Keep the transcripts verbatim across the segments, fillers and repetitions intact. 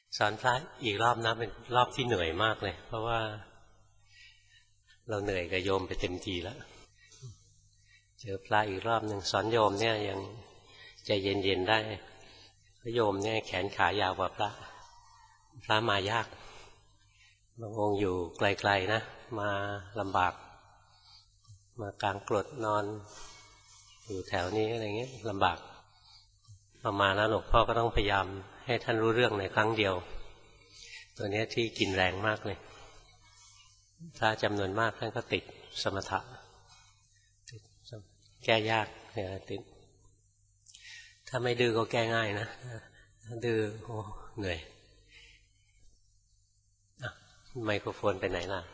สอนพระอีกรอบนะเป็นรอบที่เหนื่อยมากเลยเพราะว่าเราเหนื่อยกับโยมไปเต็มทีแล้วเจอพระอีกรอบหนึ่งสอนโยมเนี่ยยังใจเย็นๆได้พระโยมเนี่ยแขนขายาวกว่าพระพระมายากบางองค์อยู่ไกลๆนะมาลำบากมากลางกรดนอนอยู่แถวนี้อะไรเงี้ยลำบากพอมาแล้วหลวงพ่อก็ต้องพยายามให้ท่านรู้เรื่องในครั้งเดียวตัวนี้ที่กินแรงมากเลยพระจำนวนมากท่านก็ติดสมถะแก้ยากเนี่ยติดถ้าไม่ดื้อก็แก้ง่ายนะถ้าดื้อโอ้เหนื่อยไมโครโฟนไปไหนล่ะ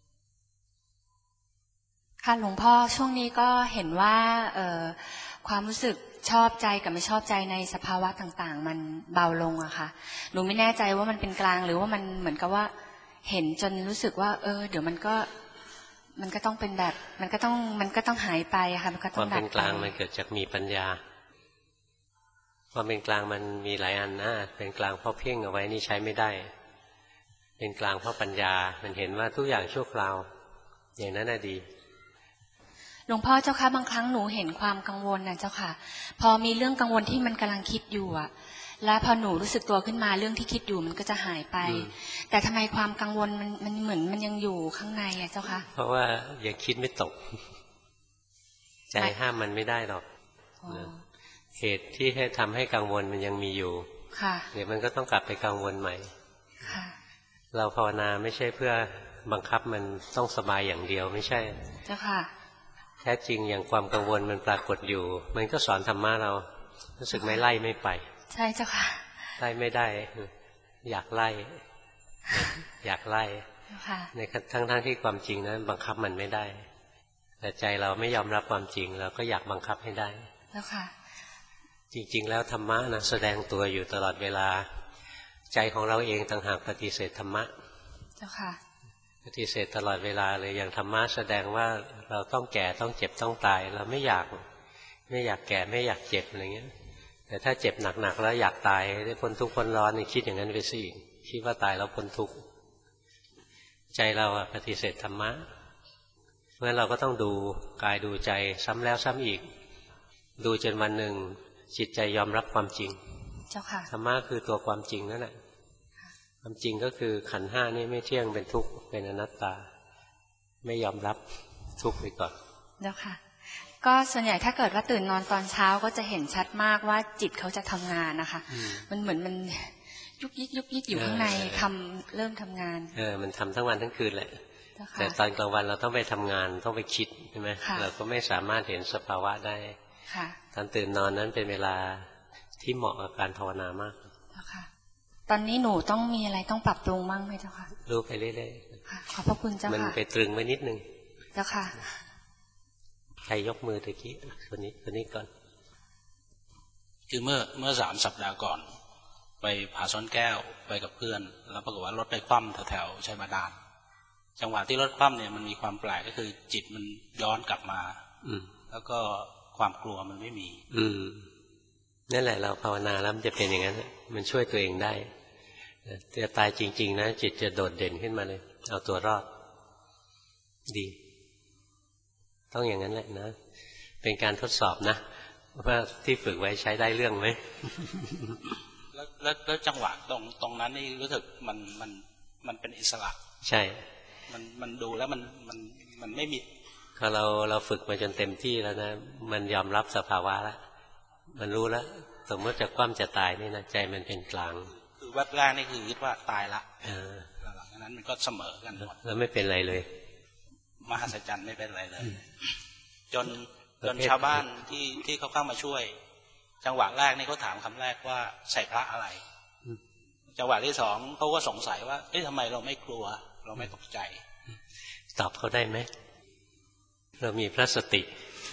ค่ะหลวงพ่อช่วงนี้ก็เห็นว่าเอ่อความรู้สึกชอบใจกับไม่ชอบใจในสภาวะต่างๆมันเบาลงอะค่ะหนูไม่แน่ใจว่ามันเป็นกลางหรือว่ามันเหมือนกับว่าเห็นจนรู้สึกว่าเออเดี๋ยวมันก็มันก็ต้องเป็นแบบมันก็ต้องมันก็ต้องหายไปค่ะมันก็ต้องดับไปความเป็นกลางมันเกิดจากมีปัญญาความเป็นกลางมันมีหลายอันนะเป็นกลางเพราะเพ่งเอาไว้นี่ใช้ไม่ได้เป็นกลางเพราะปัญญามันเห็นว่าทุกอย่างชั่วคราวอย่างนั้นน่ะดีหลวงพ่อเจ้าค่ะบางครั้งหนูเห็นความกังวลนะเจ้าค่ะพอมีเรื่องกังวลที่มันกำลังคิดอยู่อะแล้วพอหนูรู้สึกตัวขึ้นมาเรื่องที่คิดอยู่มันก็จะหายไปแต่ทำไมความกังวลมันมันเหมือนมันยังอยู่ข้างในอะเจ้าค่ะเพราะว่ายังคิดไม่ตกใจห้ามมันไม่ได้หรอกเหตุที่ให้ทำให้กังวลมันยังมีอยู่เดี๋ยวมันก็ต้องกลับไปกังวลใหม่เราภาวนาไม่ใช่เพื่อบังคับมันต้องสบายอย่างเดียวไม่ใช่เจ้าค่ะแท้จริงอย่างความกังวลมันปรากฏอยู่มันก็สอนธรรมะเรารู้สึกไม่ไล่ไม่ไปใช่เจ้าค่ะไล่ไม่ได้อยากไล่อยากไล่ในทั้งทั้งที่ความจริงนั้นบังคับมันไม่ได้แต่ใจเราไม่ยอมรับความจริงเราก็อยากบังคับให้ได้เจ้าค่ะจริงๆแล้วธรรมะนะแสดงตัวอยู่ตลอดเวลาใจของเราเองต่างหากปฏิเสธธรรมะเจ้าค่ะปฏิเสธตลอดเวลาเลยอย่างธรรมะแสดงว่าเราต้องแก่ต้องเจ็บต้องตายเราไม่อยากไม่อยากแก่ไม่อยากเจ็บอะไรเงี้ยแต่ถ้าเจ็บหนักๆแล้วอยากตายได้พ้นทุกข์พ้นร้อนนี่คิดอย่างนั้นไปสิคิดว่าตายแล้วพ้นทุกข์ใจเราปฏิเสธธรรมะเพราะฉะนั้นเราก็ต้องดูกายดูใจซ้ำแล้วซ้ำอีกดูจนวันหนึ่งจิตใจยอมรับความจริงเจ้าค่ะธรรมะคือตัวความจริงนั่นแหละความจริงก็คือขันธ์ห้านี่ไม่เที่ยงเป็นทุกข์เป็นอนัตตาไม่ยอมรับทุกข์ไปก่อนเจ้าค่ะก็ส่วนใหญ่ถ้าเกิดว่าตื่นนอนตอนเช้าก็จะเห็นชัดมากว่าจิตเขาจะทำงานนะคะมันเหมือนมันยุกยิกยุกยิกอยู่ข้างในทำเริ่มทำงานเออมันทำทั้งวันทั้งคืนแหละแต่ตอนกลางวันเราต้องไปทำงานต้องไปคิดใช่ไหมเราก็ไม่สามารถเห็นสภาวะได้ตอนตื่นนอนนั้นเป็นเวลาที่เหมาะกับการภาวนามากตอนนี้หนูต้องมีอะไรต้องปรับปรุงบ้างไหมเจ้าค่ะรู้ไปเรื่อยๆขอบพระคุณเจ้าค่ะมันไปตรึงไว้นิดนึงเจ้าค่ะใครยกมือตะกี้คนนี้คนนี้ก่อนคือเมื่อเมื่อสามสัปดาห์ก่อนไปผาซ้อนแก้วไปกับเพื่อนแล้วปรากฏว่ารถไปคว่ำแถวๆชัยบาดาลจังหวะที่รถคว่ำเนี่ยมันมีความแปลกก็คือจิตมันย้อนกลับมาอืมแล้วก็ความกลัวมันไม่มีอืมนั่นแหละเราภาวนาแล้วมันจะเป็นอย่างนั้นมันช่วยตัวเองได้จะตายจริงๆนะจิตจะโดดเด่นขึ้นมาเลยเอาตัวรอดดีต้องอย่างนั้นแหละนะเป็นการทดสอบนะว่าที่ฝึกไว้ใช้ได้เรื่องไหมแล้วแล้วแล้วจังหวะตรงตรงนั้นนี่รู้สึกมันมันมันเป็นอิสระใช่มันมันดูแล้วมันมันมันไม่มีพอเราเราฝึกมาจนเต็มที่แล้วนะมันยอมรับสภาวะแล้วมันรู้แล้วสมมติจะคว่ำจะตายนี่นะใจมันเป็นกลางคือวัดแรกนี่คือคิดว่าตายละหลังจากนั้นมันก็เสมอกันหมดแล้วไม่เป็นไรเลยมหัศจรรย์ไม่เป็นไรเลยจนจนชาวบ้านที่ที่เขาเข้ามาช่วยจังหวะแรกนี่เขาถามคำแรกว่าใส่พระอะไรจังหวะที่สองเขาก็สงสัยว่าเอ๊ะทำไมเราไม่กลัวเราไม่ตกใจตอบเขาได้ไหมเรามีพระสติ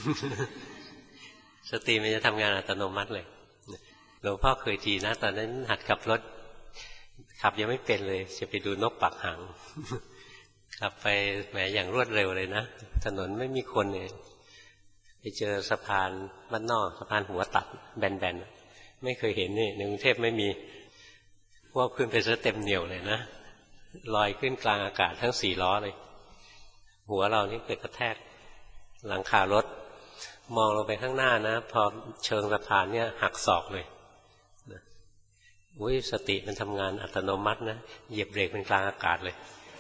สติมันจะทำงานอัตโนมัติเลยหลวงพ่อเคยทีนะตอนนั้นหัดขับรถขับยังไม่เป็นเลยจะไปดูนกปักหางขับไปแหมอย่างรวดเร็วเลยนะถนนไม่มีคนเลยไปเจอสะพานบ้านนอกสะพานหัวตัดแบนๆไม่เคยเห็นนี่ในกรุงเทพไม่มีว่าขึ้นไปซะเต็มเหนียวเลยนะลอยขึ้นกลางอากาศทั้งสี่ล้อเลยหัวเรานี่เกิดกระแทกหลังคารถมองลงไปข้างหน้านะพอเชิงสะพานเนี่ยหักศอกเลยอุ้ยสติมันทำงานอัตโนมัตินะเหยียบเบรกเป็นกลางอากาศเลย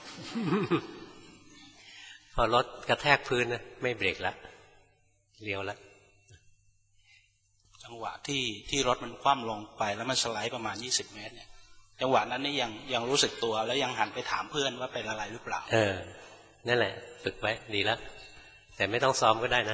พอรถกระแทกพื้นนะไม่เบรกแล้วเลี้ยวแล้วจังหวะที่ที่รถมันคว่ำลงไปแล้วมันสไลด์ประมาณยี่สิบเมตรเนี่ยจังหวะนั้นนี่ยังยังรู้สึกตัวแล้วยังหันไปถามเพื่อนว่าเป็นอะไรหรือเปล่าเออนั่นแหละฝึกไว้ดีแล้วแต่ไม่ต้องซ้อมก็ได้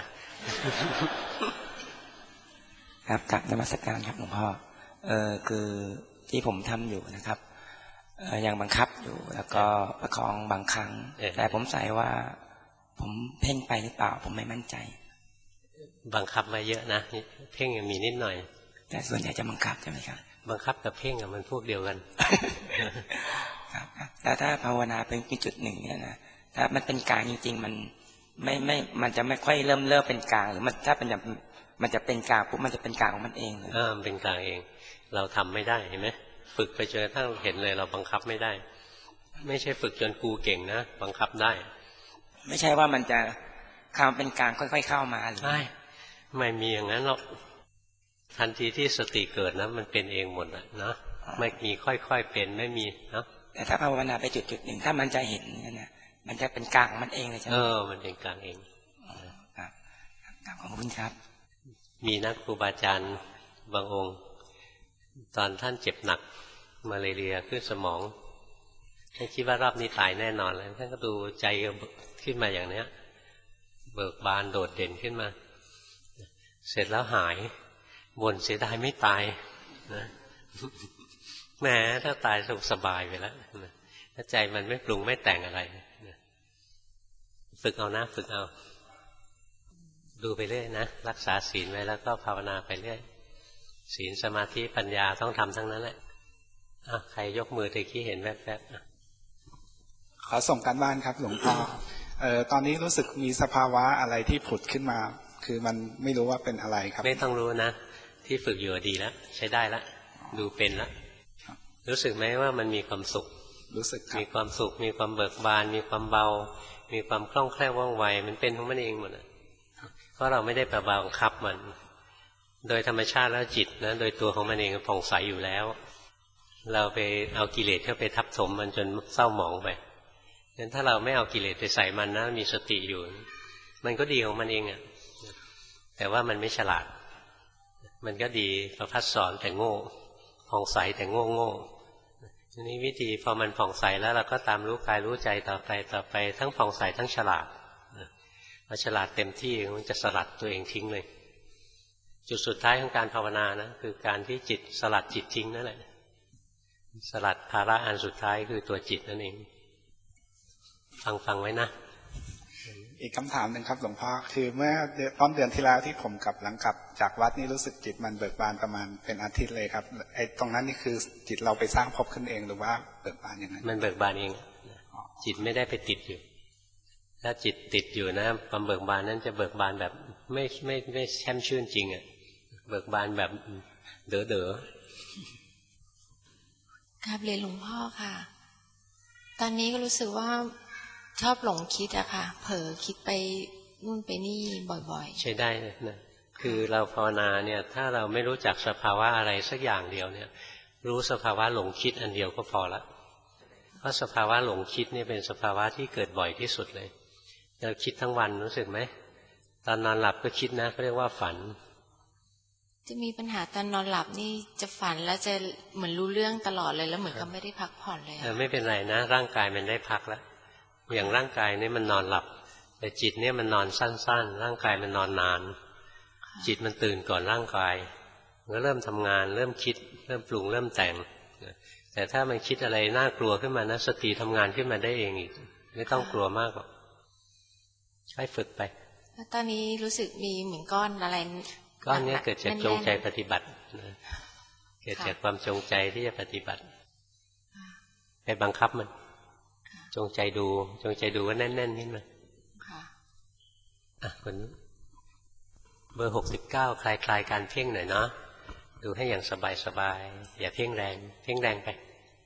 นะครับกลับนมัสการครับหลวงพ่อเออคือที่ผมทำอยู่นะครับเออยังบังคับอยู่แล้วก็ประคองบางครั้งแต่ผมใส่ว่าผมเพ่งไปหรือเปล่าผมไม่มั่นใจบังคับมาเยอะนะเพ่งยังมีนิดหน่อยแต่ส่วนใหญ่จะบังคับใช่ไหมครับบังคับกับเพ่งอะมันพวกเดียวกันครับแล้วถ้าภาวนาเป็นจุดหนึ่งเนี่ยนะถ้ามันเป็นกลางจริงๆมันไม่ไม่มันจะไม่ค่อยเริ่มเริ่มเป็นกลางหรือมันถ้าเป็นแบบมันจะเป็นกลางปุ๊บมันจะเป็นกลางของมันเองเลยอ่ามันเป็นกลางเองเราทำไม่ได้เห็นไหมฝึกไปจนกระทั่งเห็นเลยเราบังคับไม่ได้ไม่ใช่ฝึกจนกูเก่งนะบังคับได้ไม่ใช่ว่ามันจะเข้าเป็นกลางค่อยๆเข้ามาหรือไม่ไม่มีอย่างนั้นหรอกทันทีที่สติเกิดนะมันเป็นเองหมดนะนะไม่มีค่อยๆเป็นไม่มีนะแต่ถ้าภาวนาไปจุดจุดหนึ่งถ้ามันจะเห็นนะมันจะเป็นกลางมันเองเลยใช่ไหมเออมันเป็นกลางเองครับขอบคุณครับมีนักครูบาอาจารย์บางองค์ตอนท่านเจ็บหนักมาเลเรียขึ้นสมองท่านคิดว่ารอบนี้ตายแน่นอนแล้วท่านก็ดูใจขึ้นมาอย่างเนี้ยเบิกบานโดดเด่นขึ้นมาเสร็จแล้วหายบ่นเสียดายไม่ตายนะแหมถ้าตายสุขสบายไปแล้วถ้าใจมันไม่ปรุงไม่แต่งอะไรฝึกเอานะฝึกเอาดูไปเรื่อยนะรักษาศีลไว้แล้วก็ภาวนาไปเรื่อยศีลสมาธิปัญญาต้องทำทั้งนั้นแหละอ่ะใครยกมือตะกี้เห็นแวบๆขอส่งการบ้านครับหลวงพ่อเอ่อตอนนี้รู้สึกมีสภาวะอะไรที่ผุดขึ้นมาคือมันไม่รู้ว่าเป็นอะไรครับไม่ต้องรู้นะที่ฝึกอยู่ดีแล้วใช้ได้แล้วดูเป็นแล้วรู้สึกไหมว่ามันมีความสุขรู้สึกมีความสุขมีความเบิกบานมีความเบามีความคล่องแคล่วว่องไวมันเป็นของมันเองหมดนะเพราะเราไม่ได้ไปบังคับมันโดยธรรมชาติแล้วจิตนะโดยตัวของมันเองผ่องใสอยู่แล้วเราไปเอากิเลสเข้าไปทับถมมันจนเศร้าหมองไปงั้นถ้าเราไม่เอากิเลสไปใส่มันนะมีสติอยู่มันก็ดีของมันเองอ่ะแต่ว่ามันไม่ฉลาดมันก็ดีประพัดสอนแต่โง่ผ่องใสแต่โง่โง่ทีนี้วิธีพอมันผ่องใสแล้วเราก็ตามรู้กายรู้ใจต่อไปต่อไปทั้งผ่องใสทั้งฉลาดพอฉลาดเต็มที่มันจะสลัดตัวเองทิ้งเลยจุดสุดท้ายของการภาวนานะคือการที่จิตสลัดจิตทิ้งนั่นแหละสลัดภาระอันสุดท้ายคือตัวจิตนั่นเองฟังฟังไว้นะอีกคำถามหนึ่งครับหลวงพ่อคือเมื่อต้นเดือนที่แล้วที่ผมกลับหลังกลับจากวัดนี่รู้สึกจิตมันเบิกบานประมาณเป็นอาทิตย์เลยครับไอ้ตรงนั้นนี่คือจิตเราไปสร้างภพขึ้นเองหรือว่าเบิกบานอย่างนั้นมันเบิกบานเองจิตไม่ได้ไปติดอยู่ถ้าจิตติดอยู่นะความเบิกบานนั้นจะเบิกบานแบบไม่ไม่ไม่แช่มชื่นจริงอ่ะเบิกบานแบบเด๋อเด๋อครับเรียนหลวงพ่อค่ะตอนนี้ก็รู้สึกว่าชอบหลงคิดอะค่ะเผลอคิดไปนู่นไปนี่บ่อยๆใช่ได้นะคือเราภาวนาเนี่ยถ้าเราไม่รู้จักสภาวะอะไรสักอย่างเดียวเนี่ยรู้สภาวะหลงคิดอันเดียวก็พอละเพราะสภาวะหลงคิดนี่เป็นสภาวะที่เกิดบ่อยที่สุดเลยเราคิดทั้งวันรู้สึกไหมตอนนอนหลับก็คิดนะเขาเรียกว่าฝันจะมีปัญหาตอนนอนหลับนี่จะฝันแล้วจะเหมือนรู้เรื่องตลอดเลยแล้วเหมือนกับไม่ได้พักผ่อนเลยไม่เป็นไรนะร่างกายมันได้พักแล้วอย่างร่างกายนี่มันนอนหลับแต่จิตเนี่ยมันนอนสั้นๆร่างกายมันนอนนานจิตมันตื่นก่อนร่างกายมันก็เริ่มทำงานเริ่มคิดเริ่มปรุงเริ่มแต่งแต่ถ้ามันคิดอะไรน่ากลัวขึ้นมานะสติทำงานขึ้นมาได้เองอีกไม่ต้องกลัวมากหรอกใช้ฝึกไปแล้วตอนนี้รู้สึกมีเหมือนก้อนอะไรก้อนนี้เกิดจากจงใจปฏิบัติเกิดจากความจงใจที่จะปฏิบัติไปบังคับมันจงใจดูจงใจดูว่าแน่นๆขึ้นมาอ่ะคนเบอร์หกสิบเก้าคลายคลายการเพ่งหน่อยเนาะดูให้อย่างสบายๆอย่าเพ่งแรงเพ่งแรงไป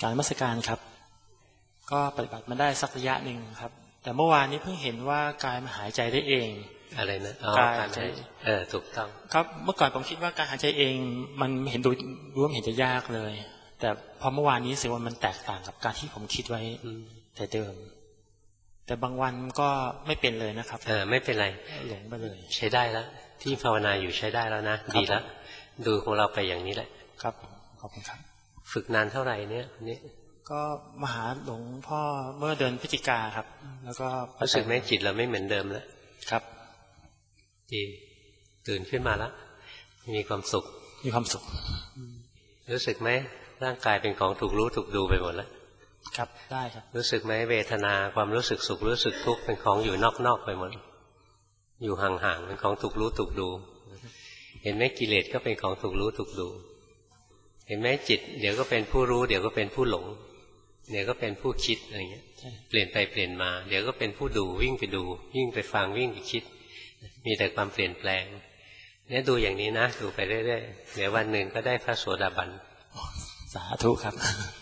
การนมัสการครับก็ปฏิบัติมาได้สักระยะหนึ่งครับแต่เมื่อวานนี้เพิ่งเห็นว่ากายมันหายใจได้เองอะไรนะอ๋อการหายใจเออถูกต้องครับเมื่อก่อนผมคิดว่าการหายใจเองมันเห็นดูรู้ว่าเห็นจะยากเลยแต่พอเมื่อวานนี้รู้สึกว่ามันแตกต่างกับการที่ผมคิดไว้แต่เดิมแต่บางวันก็ไม่เป็นเลยนะครับเออไม่เป็นไรหลงไปเลยใช้ได้แล้วที่ภาวนาอยู่ใช้ได้แล้วนะดีแล้วดูของเราไปอย่างนี้แหละครับขอบคุณครับฝึกนานเท่าไหร่เนี่ยนี่ก็มาหาหลวงพ่อเมื่อเดือนพฤศจิกาครับแล้วก็รู้สึกไหมจิตเราไม่เหมือนเดิมแล้วครับดีตื่นขึ้นมาแล้วมีความสุขมีความสุขรู้สึกไหมร่างกายเป็นของถูกรู้ถูกดูไปหมดแล้วครับได้ครับรู้สึกไหมเวทนาความรู้สึกสุขรู้สึกทุกข์เป็นของอยู่นอกๆไปหมดอยู่ห่างๆเป็นของถูกรู้ถูกดูเห็นไหมกิเลสก็เป็นของถูกรู้ถูกดูเห็นไหมจิตเดี๋ยวก็เป็นผู้รู้เดี๋ยวก็เป็นผู้หลงเดี๋ยวก็เป็นผู้คิดอะไรเงี้ยเปลี่ยนไปเปลี่ยนมาเดี๋ยวก็เป็นผู้ดูวิ่งไปดูวิ่งไปฟังวิ่งไปคิดมีแต่ความเปลี่ยนแปลงเนี่ยดูอย่างนี้นะดูไปเรื่อยๆเดี๋ยววันหนึ่งก็ได้พระโสดาบันสาธุครับ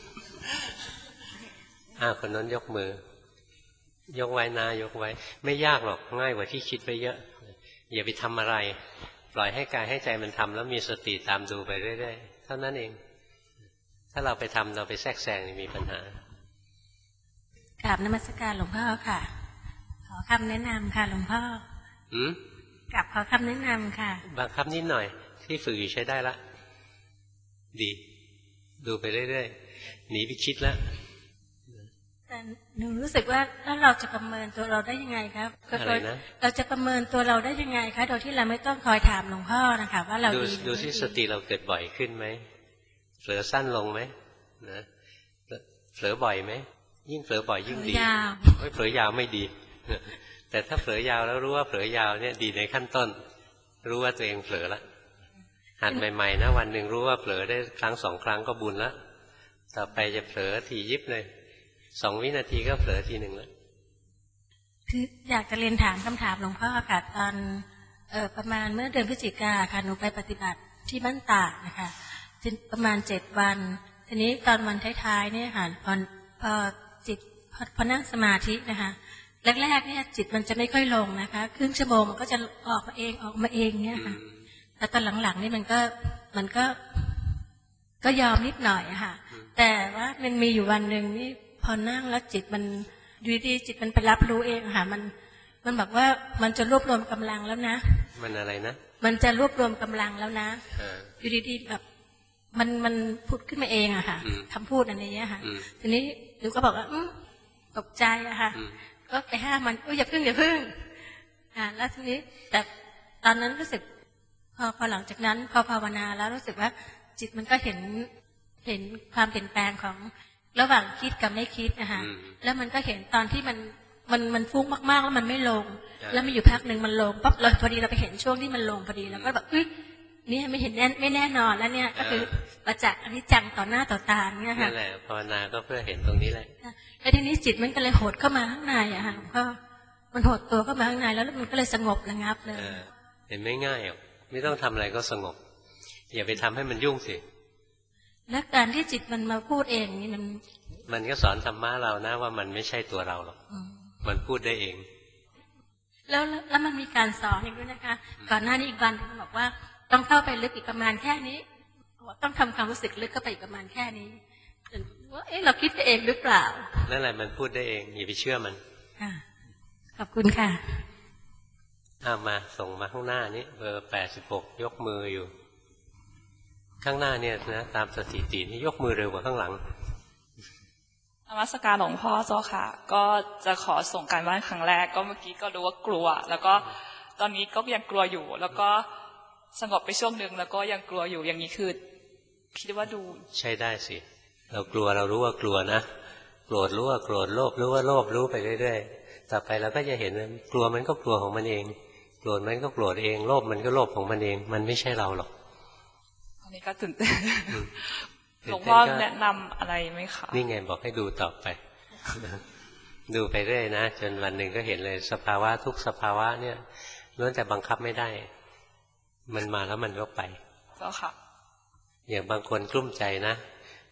อ้าวคนนั้นยกมือยกไว้นะยกไว้ไม่ยากหรอกง่ายกว่าที่คิดไปเยอะอย่าไปทำอะไรปล่อยให้กายให้ใจมันทำแล้วมีสติตามดูไปเรื่อยๆเท่านั้นเองถ้าเราไปทำเราไปแทรกแซงมีปัญหากราบนมัสการหลวงพ่อค่ะขอคำแนะนำค่ะหลวงพ่ออืมกราบขอคำแนะนำค่ะบางคำนิดหน่อยที่ฝึกอยู่ใช้ได้ละดีดูไปเรื่อยๆหนีไปคิดแล้วแต่หนูรู้สึกว่าถ้าเราจะประเมินตัวเราได้ยังไงครับอะไรนะเราจะประเมินตัวเราได้ยังไงคะโดยที่เราไม่ต้องคอยถามหลวงพ่อนะคะว่าเราดีดูที่สติเราเกิดบ่อยขึ้นไหมเผลอสั้นลงไหมนะเผลอบ่อยไหมยิ่งเผลอบ่อยยิ่งดีไม่เผลอยาวไม่ดีแต่ถ้าเผลอยาวแล้วรู้ว่าเผลอยาวเนี่ยดีในขั้นต้นรู้ว่าตัวเองเผลอละหัดใหม่ๆนะวันหนึ่งรู้ว่าเผลอได้ครั้งสองครั้งก็บุญละต่อไปจะเผลอทียิบเลยสองวินาทีก็เผลอทีหนึ่งแล้วคืออยากจะเรียนถามคำถามหลวงพ่อค่ะตอนเอ่อประมาณเมื่อเดือนพฤศจิกาค่ะหนูไปปฏิบัติที่บ้านตากนะคะประมาณเจ็ดวันทีนี้ตอนวันท้ายๆเนี่ยค่ะพอพอจิตพอพอนั่งสมาธินะคะแรกๆเนี่ยจิตมันจะไม่ค่อยลงนะคะครึ่งชั่วโมงมันก็จะออกมาเองออกมาเองเนี่ยค่ะแต่ตอนหลังๆนี่มันก็มันก็ก็ยอมนิดหน่อยอะค่ะแต่ว่ามันมีอยู่วันหนึ่งนี่พอนั่งแล้วจิตมันอยู่ดีจิตมันไปรับรู้เองค่ะมันมันแบบว่ามันจะรวบรวมกำลังแล้วนะมันอะไรนะมันจะรวบรวมกำลังแล้วนะอยู่ดีๆแบบมันมันพูดขึ้นมาเองอะค่ะคำพูดอันนี้ค่ะทีนี้หนูก็บอกว่าตกใจอะค่ะก็ไปห้ามมันเอออย่าพึ่งอย่าพึ่งอ่าแล้วทีนี้แต่ตอนนั้นรู้สึกพอพอหลังจากนั้นพอภาวนาแล้วรู้สึกว่าจิตมันก็เห็นเห็นความเปลี่ยนแปลงของระหว่างคิดกับไม่คิดนะคะแล้วมันก็เห็นตอนที่มันมันมันฟุ้งมากๆแล้วมันไม่ลงแล้วมีอยู่พักหนึ่งมันลงปั๊บเราพอดีเราไปเห็นช่วงที่มันลงพอดีแล้วก็แบบอุ้ยนี่ไม่เห็นแน่ไม่แน่นอนแล้วเนี่ยก็คือประจักษ์อนิจจังต่อหน้าต่อตาเนี่ยค่ะนั่นแหละภาวนาก็เพื่อเห็นตรงนี้แหละแล้วทีนี้จิตมันก็เลยโหดเข้ามาข้างในอะค่ะก็มันโหดตัวเข้ามาข้างในแล้วมันก็เลยสงบระงับเลยเห็นไม่ง่ายหรอกไม่ต้องทำอะไรก็สงบอย่าไปทำให้มันยุ่งสิและการที่จิตมันมาพูดเองนี่มันมันก็สอนธรรมะเรานะว่ามันไม่ใช่ตัวเราหรอกมันพูดได้เองแล้วแล้วมันมีการสอนอีกด้วยนะคะก่อนหน้านี้อีกวันมันบอกว่าต้องเข้าไปลึกอีกประมาณแค่นี้ต้องทำความรู้สึกลึกเข้าไปอีกประมาณแค่นี้ว่าเอ๊ะเราคิดไปเองหรือเปล่านั่นแหละมันพูดได้เองอย่าไปเชื่อมันขอบคุณค่ะเอามาส่งมาข้างหน้านี้เบอร์แปดสิบหกยกมืออยู่ข้างหน้าเนี่ยนะตามสถิตินี่ยกมือเร็วกว่าข้างหลังนมัสการหลวงพ่อเจ้าค่ะก็จะขอส่งการบ้านครั้งแรกก็เมื่อกี้ก็รู้ว่ากลัวแล้วก็ตอนนี้ก็ยังกลัวอยู่แล้วก็สงบไปช่วงหนึ่งแล้วก็ยังกลัวอยู่อย่างนี้คือคิดว่าดูใช่ได้สิเรากลัวเรารู้ว่ากลัวนะโกรธรู้ว่าโกรธโลภรู้ว่าโลภรู้ไปเรื่อยๆต่อไปเราก็จะเห็นกลัวมันก็กลัวของมันเองโกรธมันก็โกรธเองโลภมันก็โลภของมันเองมันไม่ใช่เราหรอกอันนี้ก็ตื่นเต้นหลวงพ่อแนะนำอะไรไหมคะนี่ไงบอกให้ดูต่อไปดูไปเรื่อยนะจนวันหนึ่งก็เห็นเลยสภาวะทุกสภาวะเนี่ยล้วนแต่บังคับไม่ได้มันมาแล้วมันก็ไปเจ้าค่ะอย่างบางคนกลุ้มใจนะ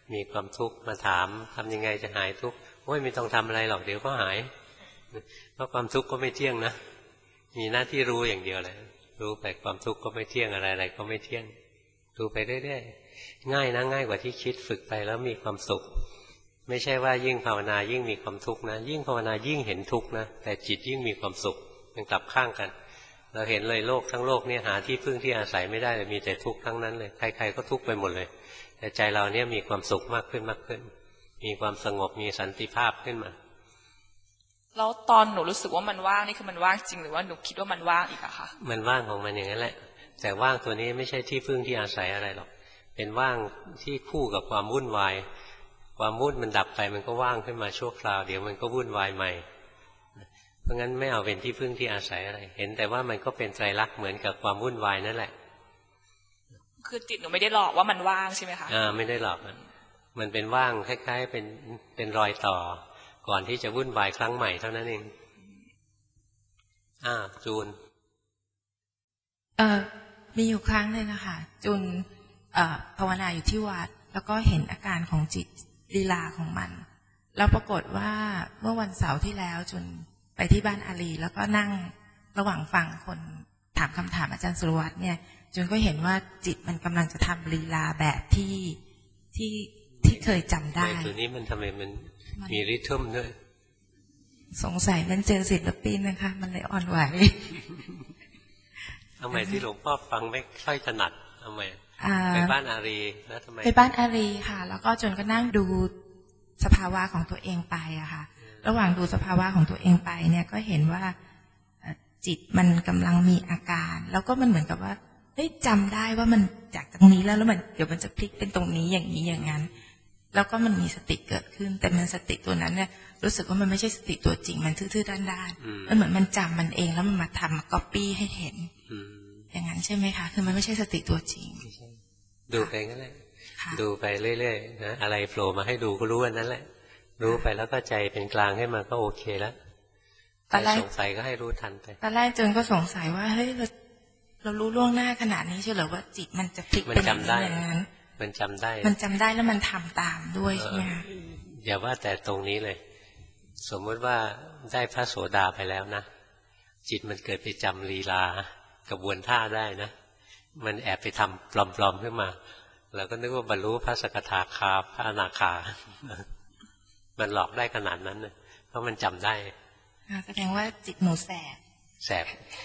มีความทุกข์มาถามทำยังไงจะหายทุกข์โอ้ยไม่ต้องทำอะไรหรอกเดี๋ยวก็หายเพราะความทุกข์ก็ไม่เที่ยงนะมีหน้าที่รู้อย่างเดียวเลยรู้ไปความทุกข์ก็ไม่เที่ยงอะไรอะไรก็ไม่เที่ยงดูไปเรื่อยๆง่ายนะง่ายกว่าที่คิดฝึกไปแล้วมีความสุขไม่ใช่ว่ายิ่งภาวนายิ่งมีความทุกข์นะยิ่งภาวนายิ่งเห็นทุกข์นะแต่จิตยิ่งมีความสุขมันกลับข้างกันเราเห็นเลยโลกทั้งโลกเนี่ยหาที่พึ่งที่อาศัยไม่ได้เลยมีแต่ทุกข์ทั้งนั้นเลยใครๆก็ทุกข์ไปหมดเลยแต่ใจเราเนี่ยมีความสุขมากขึ้นมากขึ้นมีความสงบมีสันติภาพขึ้นมาแล้วตอนหนูรู้สึกว่ามันว่างนี่คือมันว่างจริงหรือว่าหนูคิดว่ามันว่างอีกอะคะมันว่างของมันอย่างนั้นแหละแต่ว่างตัวนี้ไม่ใช่ที่พึ่งที่อาศัยอะไรหรอกเป็นว่างที่คู่กับความวุ่นวายความวุ่นมันดับไปมันก็ว่างขึ้นมาชั่วคราวเดี๋ยวมันก็วุ่นวายใหม่เพราะงั้นไม่เอาเป็นที่พึ่งที่อาศัยอะไรเห็นแต่ว่ามันก็เป็นไตรลักษณ์เหมือนกับความวุ่นวายนั่นแหละคือจิตหนูไม่ได้หลอกว่ามันว่างใช่ไหมคะอ่าไม่ได้หลอกมันมันเป็นว่างคล้ายๆเป็นเป็นรอยต่อก่อนที่จะวุ่นวายครั้งใหม่เท่านั้นเองอ่าจูนเอ่อมีอยู่ครั้งหนึ่งอะค่ะจูนเอ่อภาวนาอยู่ที่วัดแล้วก็เห็นอาการของจิตลีลาของมันแล้วปรากฏว่าเมื่อวันเสาร์ที่แล้วจูนไปที่บ้านอาลีแล้วก็นั่งระหว่างฟังคนถามคำถามอาจารย์สุรวัตรเนี่ยจูนก็เห็นว่าจิตมันกำลังจะทำลีลาแบบที่ที่ที่เคยจำได้ตัวนี้มันทำไมมันมีริทึมด้วยสงสัยมันเจอศิลปินนะคะมันเลยอ่อนไหวทำไมที่หลวงพ่อฟังไม่ค่อยถนัดทำไมไปบ้านอารีแล้วทำไมไปบ้านอารีค่ะแล้วก็จนก็นั่งดูสภาวะของตัวเองไปอะค่ะระหว่างดูสภาวะของตัวเองไปเนี่ยก็เห็นว่าจิตมันกำลังมีอาการแล้วก็มันเหมือนกับว่าเฮ้ยจำได้ว่ามันจากตรงนี้แล้วแล้วมันเดี๋ยวมันจะพลิกเป็นตรงนี้อย่างนี้อย่างนั้นแล้วก็มันมีสติเกิดขึ้นแต่มันสติตัวนั้นเนี่ยรู้สึกว่ามันไม่ใช่สติตัวจริงมันทื่อๆด้านๆมันเหมือนมันจำมันเองแล้วมันมาทำก๊อปปี้ให้เห็นอย่างนั้นใช่ไหมคะคือมันไม่ใช่สติตัวจริงดูไปงั้นแหละดูไปเรื่อยๆนะอะไรโผล่มาให้ดูก็รู้อันนั้นแหละรู้ไปแล้วก็ใจเป็นกลางให้มันก็โอเคแล้วใครสงสัยก็ให้รู้ทันไปตอนแรกจนก็สงสัยว่าเฮ้ยเราเรารู้ล่วงหน้าขนาดนี้ใช่หรือว่าจิตมันจะพลิกเป็นอย่างนั้นมันจำได้มันจำได้แล้วมันทำตามด้วยใช่ไหมอย่าว่าแต่ตรงนี้เลยสมมติว่าได้พระโสดาไปแล้วนะจิตมันเกิดไปจำลีลากระบวนท่าได้นะมันแอบไปทำปลอมๆขึ้นมาแล้วก็นึกว่าบรรลุพระสกทาคาพระอนาคามันหลอกได้ขนาดนั้นนะเพราะมันจำได้แสดงว่าจิตหนูแสบแสบ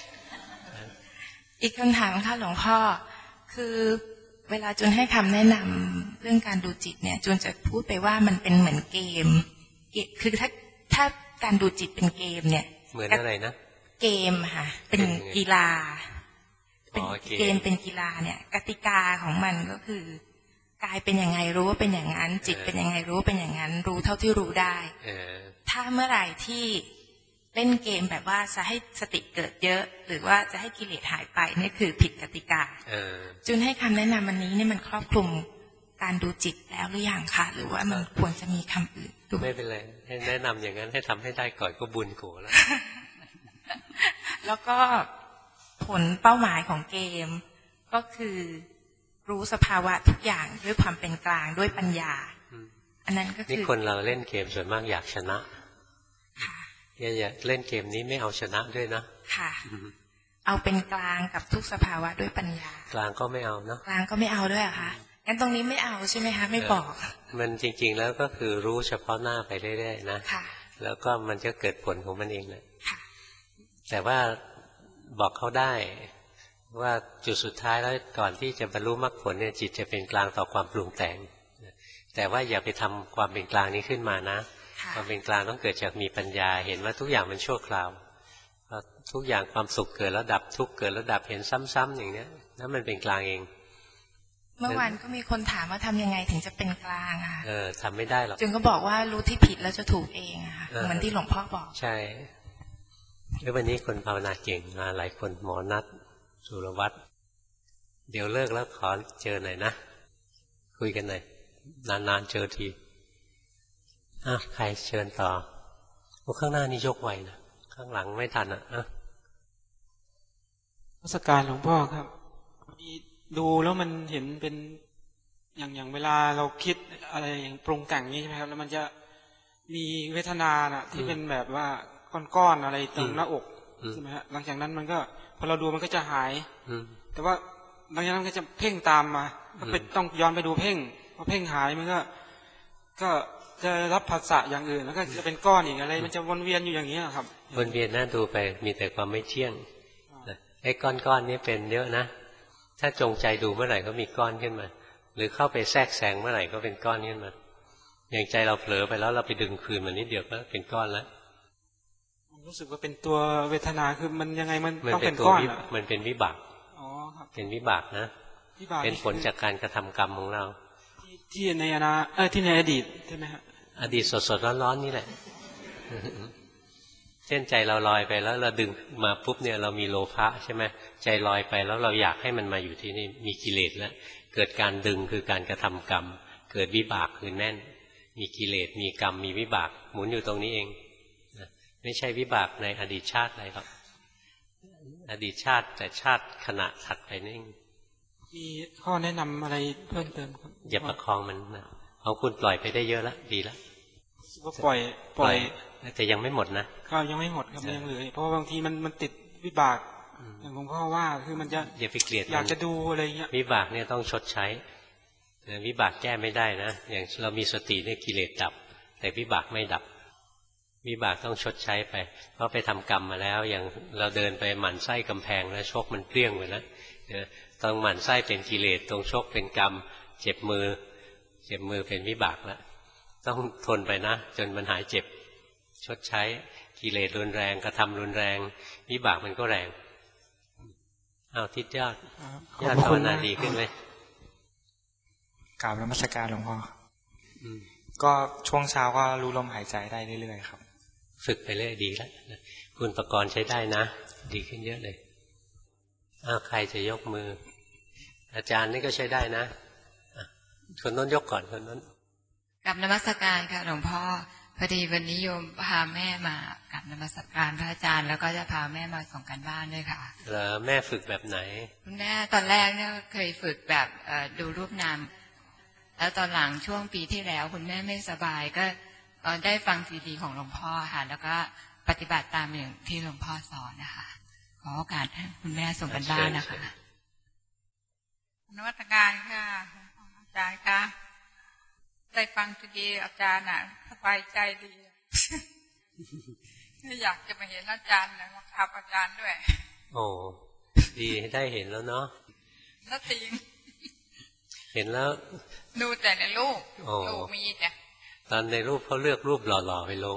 อีกคำถามค่ะหลวงพ่อคือเวลาจูนให้คำแนะนำเรื่องการดูจิตเนี่ยจูนจะพูดไปว่ามันเป็นเหมือนเกมคือถ้าถ้าการดูจิตเป็นเกมเนี่ยเหมือนอะไรนะเกมค่ะเป็นกีฬาเป็นเกมเป็นกีฬาเนี่ยกติกาของมันก็คือกายเป็นยังไงรู้ว่าเป็นอย่างนั้นจิตเป็นยังไงรู้ว่าเป็นอย่างนั้นรู้เท่าที่รู้ได้ถ้าเมื่อไหร่ที่เล่นเกมแบบว่าจะให้สติเกิดเยอะหรือว่าจะให้กิเลสหายไปนี่คือผิดกติกาจูนให้คำแนะนำวันนี้นี่มันครอบคลุมการดูจิตแล้วหรือยังคะหรือว่ามันควรจะมีคำอื่นไม่เป็นไรให้แนะนำอย่างนั้นให้ทำให้ได้ก่อนก็บุญโกแล้วแล้วก็ผลเป้าหมายของเกมก็คือรู้สภาวะทุกอย่างด้วยความเป็นกลางด้วยปัญญาอันนั้นก็คือนี่คนเราเล่นเกมส่วนมากอยากชนะอย่าเล่นเกมนี้ไม่เอาชนะด้วยนะค่ะเอาเป็นกลางกับทุกสภาวะด้วยปัญญากลางก็ไม่เอาเนาะกลางก็ไม่เอาด้วยอะคะงั้นตรงนี้ไม่เอาใช่ไหมคะไม่บอกมันจริงๆแล้วก็คือรู้เฉพาะหน้าไปเรื่อยๆนะแล้วก็มันจะเกิดผลของมันเองเลยแต่ว่าบอกเขาได้ว่าจุดสุดท้ายแล้วก่อนที่จะบรรลุมรรคผลเนี่ยจิตจะเป็นกลางต่อความปรุงแต่งแต่ว่าอย่าไปทำความเป็นกลางนี้ขึ้นมานะความเป็นกลางต้องเกิดจากมีปัญญาเห็นว่าทุกอย่างมันชั่วคราวทุกอย่างความสุขเกิดแล้วดับทุกข์เกิดแล้วดับเห็นซ้ำๆอย่างเนี้ยนั่นมันเป็นกลางเองเมื่อวานก็มีคนถามว่าทำยังไงถึงจะเป็นกลางอะเออทำไม่ได้หรอกจึงก็บอกว่ารู้ที่ผิดแล้วจะถูกเองอะค่ะเหมือนที่หลวงพ่อบอกใช่แล้ววันนี้คนภาวนาเก่งมาหลายคนหมอนัทสุรวัตรเดี๋ยวเลิกแล้วขอเจอหน่อยนะคุยกันหน่อยนานๆเจอทีอ่ะใครเชิญต่อโอ้ข้างหน้านี่ยกไวนะข้างหลังไม่ทันอ่ะอ่ะนมัสการหลวงพ่อครับดูแล้วมันเห็นเป็นอย่างอย่างเวลาเราคิดอะไรอย่างปรุงแต่งนี้ใช่ไหมครับแล้วมันจะมีเวทนาน่ะที่เป็นแบบว่าก้อนๆอะไรตรงหน้าอกใช่ไหมฮะหลังจากนั้นมันก็พอเราดูมันก็จะหายแต่ว่าหลังจากนั้นมันก็จะเพ่งตามมาก็เป็นต้องย้อนไปดูเพ่งพอเพ่งหายมันก็ก็จะรับภาษาอย่างอื่นแล้วก็จะเป็นก้อนอีกอะไรมันจะวนเวียนอยู่อย่างนี้ครับวนเวียนน่าดูไปมีแต่ความไม่เที่ยงไอ้ก้อนๆนี้เป็นเยอะนะถ้าจงใจดูเมื่อไหร่ก็มีก้อนขึ้นมาหรือเข้าไปแทรกแซงเมื่อไหร่ก็เป็นก้อนขึ้นมาอย่างใจเราเผลอไปแล้วเราไปดึงคืนมันนิดเดียวก็เป็นก้อนแล้วรู้สึกว่าเป็นตัวเวทนาคือมันยังไงมันต้องเป็นก้อนมันเป็นวิบากอ๋อครับเป็นวิบากนะเป็นผลจากการกระทำกรรมของเราที่ในอนาเออที่ในอดีตใช่ไหมฮะอดีตสดๆร้อนๆนี่แหละเช่นใจเราลอยไปแล้วเราดึงมาปุ๊บเนี่ยเรามีโลภะใช่ไหมใจลอยไปแล้วเราอยากให้มันมาอยู่ที่นี่มีกิเลสแล้วเกิดการดึงคือการกระทำกรรมเกิดวิบากคือแน่นมีกิเลสมีกรรมมีวิบากหมุนอยู่ตรงนี้เองไม่ใช่วิบากในอดีตชาติอะไรหรอกอดีตชาติแต่ชาติขณะถัดไปนี่มีข้อแนะนำอะไรเพิ่มเติมครับอย่าประคองมันนะเอาคุณปล่อยไปได้เยอะแล้วดีแล้วก็ปล่อยปล่อยแต่ยังไม่หมดนะก็ยังไม่หมดครับยังเหลือเพราะบางทีมันมันติดวิบากอย่างหลวงพ่อว่าคือมันจะอย่าไปเกลียดอยากจะดูอะไรเงี้ยวิบากเนี่ยต้องชดใช้วิบากแก้ไม่ได้นะอย่างเรามีสติเนี่ยกิเลสดับแต่วิบากไม่ดับวิบากต้องชดใช้ไปเพราะไปทำกรรมมาแล้วอย่างเราเดินไปหมั่นไส้กำแพงแล้วชกมันเปรี้ยงไปแล้วตรงหมั่นไส้เป็นกิเลสตรงชกเป็นกรรมเจ็บมือเจ็บมือเป็นวิบากแล้วต้องทนไปนะจนมันหายเจ็บชดใช้กิเลสรุนแรงกระทำรุนแรงวิบากมันก็แรงเอาทิศยอดยอดภาวนาดีขึ้นไหมกราบนมัสการหลวงพ่อก็ช่วงเช้าก็รู้ลมหายใจได้เรื่อยๆครับฝึกไปเรื่อยดีแล้วคุณประกรณ์ใช้ได้นะดีขึ้นเยอะเลยอ้าวใครจะยกมืออาจารย์นี่ก็ใช้ได้นะคนน้นยกก่อนคนน้นกราบนมัสการค่ะหลวงพ่อพอดีวันนี้โยมพาแม่มากราบนมัสการพระอาจารย์แล้วก็จะพาแม่มาส่งกันบ้านด้วยค่ะเหรอแม่ฝึกแบบไหนคุณแม่ตอนแรกเนี่ยเคยฝึกแบบดูรูปนามแล้วตอนหลังช่วงปีที่แล้วคุณแม่ไม่สบายก็ได้ฟังซีดีของหลวงพ่อค่ะแล้วก็ปฏิบัติตามอย่างที่หลวงพ่อสอนนะคะขอโอกาสให้คุณแม่ส่งกันบ้านนะคะนวัตการค่ะอาจารย์คะได้ฟังซีดีอาจารย์น่ะสบายใจดีอยากจะมาเห็นอาจารย์นะมาขับอาจารย์ด้วยโอ้ดีได้เห็นแล้วเนาะแล้วจริงเห็นแล้วดูแต่ในรูปรูปมีแต่ตอนในรูปเขาเลือกรูปหล่อๆไปลง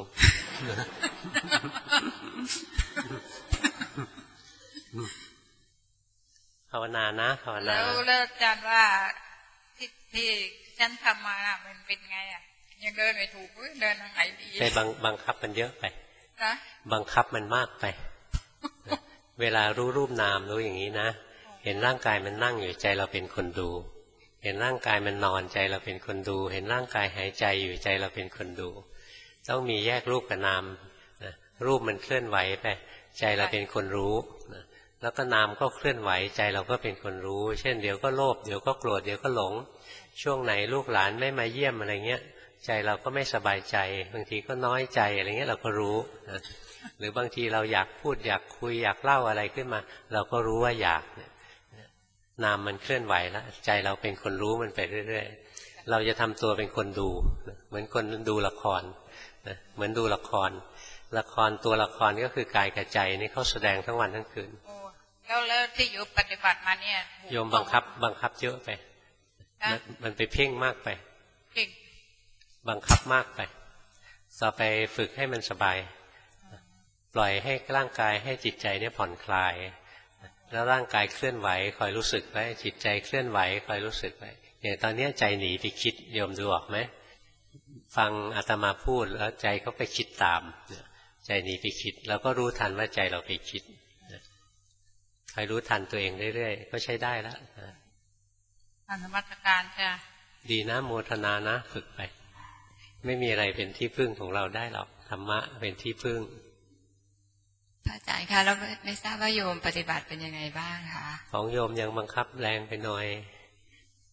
ภาวนานะภาวนาแล้วแล้วอาจารย์ว่าที่ที่ฉันทำมามันเป็นไงอ่ะยังเดินไม่ถูกเดินทางไหนดีไปบังบังคับมันเยอะไปนะบังคับมันมากไปเวลารู้รูปนามรู้อย่างนี้นะเห็นร่างกายมันนั่งอยู่ใจเราเป็นคนดูเห็นร่างกายมันนอนใจเราเป็นคนดูเห็นร่างกายหายใจอยู่ใจเราเป็นคนดูต้องมีแยกรูปกับนามนะรูปมันเคลื่อนไหวไปใจเราเป็นคนรู้นะแล้วก็นามก็เคลื่อนไหวใจเราก็เป็นคนรู้เช่นเดี๋ยวก็โลภเดี๋ยวก็โกรธเดี๋ยวก็หลงช่วงไหนลูกหลานไม่มาเยี่ยมอะไรเงี้ยใจเราก็ไม่สบายใจบางทีก็น้อยใจอะไรเงี้ยเราก็รู้นะหรือบางทีเราอยากพูดอยากคุยอยากเล่าอะไรขึ้นมาเราก็รู้ว่าอยากนามมันเคลื่อนไหวแล้วใจเราเป็นคนรู้มันไปเรื่อยๆเราจะทำตัวเป็นคนดูเหมือนคนดูละครนะเหมือนดูละครละครตัวละครก็คือกายกับใจนี่เขาแสดงทั้งวันทั้งคืนแล้วแล้วที่อยู่ปฏิบัติมาเนี่ยโยมบังคับบังคับเยอะไปมันไปเพ่งมากไปบังคับมากไปต่อไปฝึกให้มันสบายปล่อยให้ร่างกายให้จิตใจเนี่ยผ่อนคลายแล้วร่างกายเคลื่อนไหวคอยรู้สึกไว้จิตใจเคลื่อนไหวคอยรู้สึกไว้อย่างตอนนี้ใจหนีไปคิดโยมดูออกไหมฟังอาตมาพูดแล้วใจก็ไปคิดตามใจหนีไปคิดเราก็รู้ทันว่าใจเราไปคิดคอยรู้ทันตัวเองเรื่อยๆก็ใช้ได้แล้วธรรมการค่ะดีนะโมทนานะฝึกไปไม่มีอะไรเป็นที่พึ่งของเราได้หรอกธรรมะเป็นที่พึ่งพระอาจารย์คะแล้วไม่ทราบว่าโยมปฏิบัติเป็นยังไงบ้างคะของโยมยังบังคับแรงไปหน่อย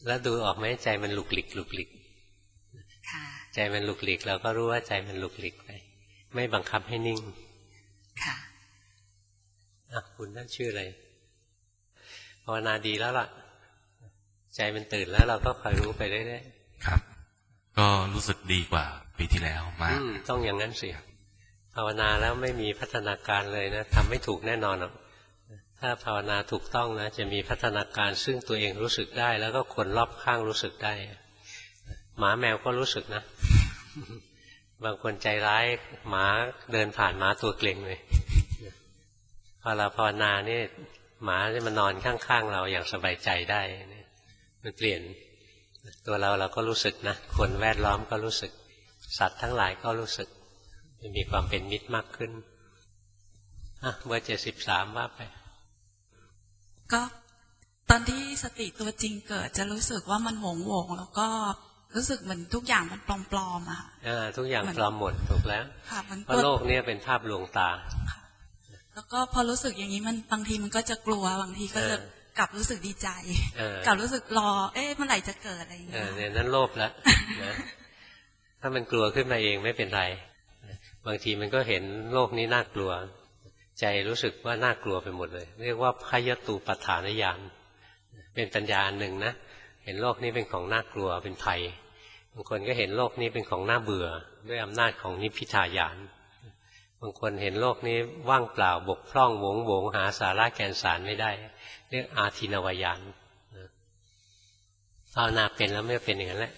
แล้วดูออกไหมใจมันหลุกหลิกหลุกหลิกใจมันหลุกหลิกเราก็รู้ว่าใจมันหลุกหลิกไปไม่บังคับให้นิ่งค่ะอ่ะคุณนั่นชื่ออะไรภาวนาดีแล้วล่ะใจมันตื่นแล้วเราก็คอยรู้ไปเรื่อยๆครับก็รู้สึกดีกว่าปีที่แล้วมากต้องอย่างนั้นสิภาวนาแล้วไม่มีพัฒนาการเลยนะทำไม่ถูกแน่นอนหรอกถ้าภาวนาถูกต้องนะจะมีพัฒนาการซึ่งตัวเองรู้สึกได้แล้วก็คนรอบข้างรู้สึกได้หมาแมวก็รู้สึกนะบางคนใจร้ายหมาเดินผ่านหมาตัวเกร็งเลยพอเราภาวนานี่หมาจะมานอนข้างๆเราอย่างสบายใจได้มันเปลี่ยนตัวเราเราก็รู้สึกนะคนแวดล้อมก็รู้สึกสัตว์ทั้งหลายก็รู้สึกมีความเป็นมิตรมากขึ้นอ่ะเบอร์เจ็ดสิบสามว่าไปก็ตอนที่สติตัวจริงเกิดจะรู้สึกว่ามันหวงหวงแล้วก็รู้สึกเหมือนทุกอย่างมันปลอมๆอะอ่าทุกอย่างปลอมหมดถูกแล้วเพราะโลกนี้เป็นภาพลวงตาแล้วก็พอรู้สึกอย่างนี้มันบางทีมันก็จะกลัวบางทีก็จะกลับรู้สึกดีใจกลับรู้สึกรอเอ๊ะเมื่อไหร่จะเกิดอะไรอย่างเงี้ยเนี่ยนั่นโลภแล้วนะถ้ามันกลัวขึ้นมาเองไม่เป็นไรบางทีมันก็เห็นโลกนี้น่ากลัวใจรู้สึกว่าน่ากลัวไปหมดเลยเรียกว่าพยตูปฐานญาณเป็นปัญญาอันหนึ่งนะเห็นโลกนี้เป็นของน่ากลัวเป็นภัยบางคนก็เห็นโลกนี้เป็นของน่าเบื่อด้วยอำนาจของนิพพิทายานบางคนเห็นโลกนี้ว่างเปล่าบกพร่องโหวงโหวงหาสาระแก่นสารไม่ได้เรียกอาทินวายานภาวนาเป็นแล้วไม่เป็นอย่างนั้นแหละ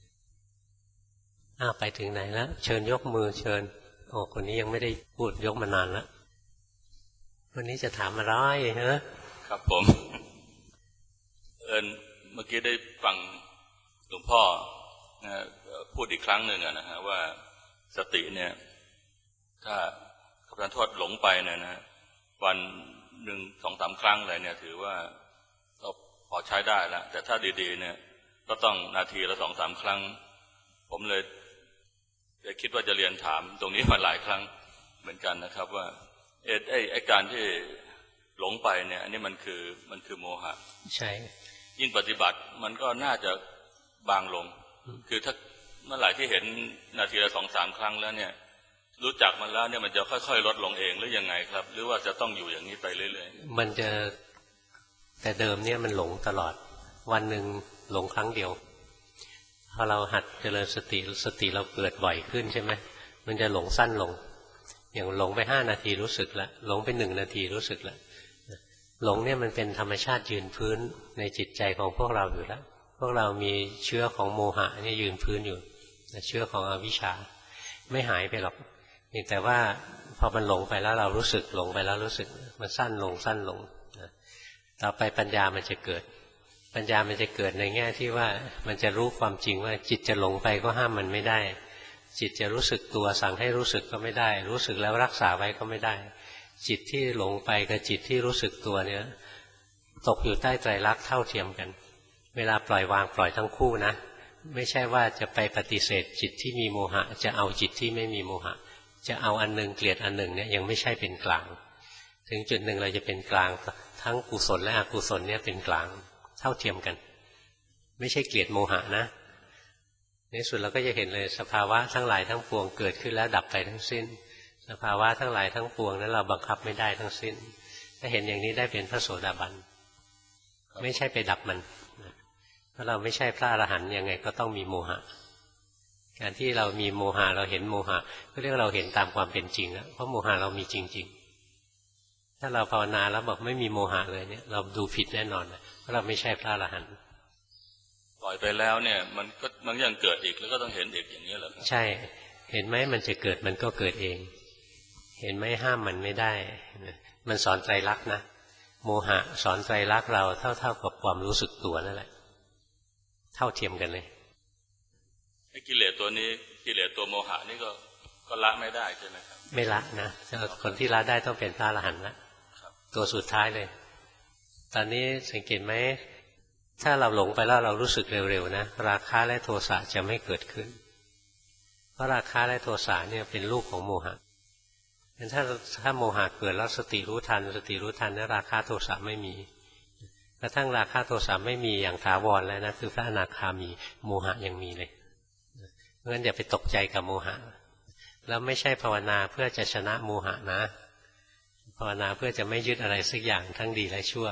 อ้าวไปถึงไหนแล้วเชิญยกมือเชิญโอ้คนนี้ยังไม่ได้พูดยกมานานแล้ววันนี้จะถามอะไรเหรอครับผมเอิญเมื่อกี้ได้ฟังหลวงพ่อพูดอีกครั้งหนึ่งนะฮะว่าสติเนี่ยถ้าขบวนโทษหลงไปเนี่ยนะวันหนึ่งสองสามครั้งอะไรเนี่ยถือว่าก็พอใช้ได้แล้วแต่ถ้าดีๆเนี่ยก็ต้องนาทีละสองสามครั้งผมเลยเลยคิดว่าจะเรียนถามตรงนี้มาหลายครั้งเหมือนกันนะครับว่าเอไอไอการที่หลงไปเนี่ยอันนี้มันคือมันคือโมหะใช่ยิ่งปฏิบัติมันก็น่าจะบางลงคือถ้าเมื่อไหร่ที่เห็นนาทีละสองสามครั้งแล้วเนี่ยรู้จักมันแล้วเนี่ยมันจะค่อยๆลดลงเองหรือยังไงครับหรือว่าจะต้องอยู่อย่างนี้ไปเรื่อยๆมันจะแต่เดิมเนี่ยมันหลงตลอดวันหนึ่งหลงครั้งเดียวพอเราหัดเจริญสติสติเราเกิดบ่อยขึ้นใช่ไหมมันจะหลงสั้นลงอย่างหลงไปห้านาทีรู้สึกแล้วหลงไปหนึ่งนาทีรู้สึกแล้วหลงเนี่ยมันเป็นธรรมชาติยืนพื้นในจิตใจของพวกเราอยู่แล้วพวกเรามีเชื้อของโมหะเนี่ยยืนพื้นอยู่เชื้อของอวิชชาไม่หายไปหรอกแต่ว่าพอมันหลงไปแล้วเรารู้สึกหลงไปแล้วรู้สึกมันสั้นลงสั้นลงต่อไปปัญญามันจะเกิดปัญญามันจะเกิดในแง่ที่ว่ามันจะรู้ความจริงว่าจิตจะหลงไปก็ห้ามมันไม่ได้จิตจะรู้สึกตัวสั่งให้รู้สึกก็ไม่ได้รู้สึกแล้วรักษาไว้ก็ไม่ได้จิตที่หลงไปกับจิตที่รู้สึกตัวเนี่ยตกอยู่ใต้ไตรลักษณ์เท่าเทียมกันเวลาปล่อยวางปล่อยทั้งคู่นะไม่ใช่ว่าจะไปปฏิเสธจิตที่มีโมหะจะเอาจิตที่ไม่มีโมหะจะเอาอันหนึ่งเกลียดอันหนึ่งเนี่ยยังไม่ใช่เป็นกลางถึงจุดหนึ่งเราจะเป็นกลางทั้งกุศลและอกุศลเนี่ยเป็นกลางเท่าเทียมกันไม่ใช่เกลียดโมหะนะในสุดเราก็จะเห็นเลยสภาวะทั้งหลายทั้งปวงเกิดขึ้นแล้วดับไปทั้งสิ้นสภาวะทั้งหลายทั้งปวงนั้นเราบังคับไม่ได้ทั้งสิ้นถ้าเห็นอย่างนี้ได้เป็นพระโสดาบันไม่ใช่ไปดับมันเพราะเราไม่ใช่พระอรหันต์ยังไงก็ต้องมีโมหะการที่เรามีโมหะเราเห็นโมหะก็เรียกเราเห็นตามความเป็นจริงแล้วเพราะโมหะเรามีจริงๆถ้าเราภาวนาแล้วบอกไม่มีโมหะเลยเนี่ยเราดูผิดแน่นอนเพราะเราไม่ใช่พระอรหันต์ปล่อยไปแล้วเนี่ยมันก็มันยังเกิดอีกแล้วก็ต้องเห็นอีกอย่างนี้เหรอใช่เห็นไหมมันจะเกิดมันก็เกิดเองเห็นไหมห้ามมันไม่ได้มันสอนไตรลักษณ์นะโมหะสอนไตรลักษณ์เราเท่าๆกับความรู้สึกตัวนั่นแหละเท่าเทียมกันเลยไอ้กิเลสตัวนี้กิเลสตัวโมหะนี่ก็ก็ละไม่ได้ใช่ไหมครับไม่ละนะคนที่ละได้ต้องเป็นพระอรหันต์ละตัวสุดท้ายเลยตอนนี้สังเกตไหมถ้าเราหลงไปแล้วเรารู้สึกเร็วๆนะราคะและโทสะจะไม่เกิดขึ้นเพราะราคะและโทสะเนี่ยเป็นลูกของโมหะถ้าถ้าโมหะเกิดแล้วสติรู้ทันสติรู้ทันนะราคะโทสะไม่มีกระทั่งราคะโทสะไม่มีอย่างถาวรแล้วนะคือพระอนาคามีโมหะยังมีเลยเพราะฉะนั้นอย่าไปตกใจกับโมหะแล้วไม่ใช่ภาวนาเพื่อจะชนะโมหะนะภาวนาเพื่อจะไม่ยึดอะไรสักอย่างทั้งดีและชั่ว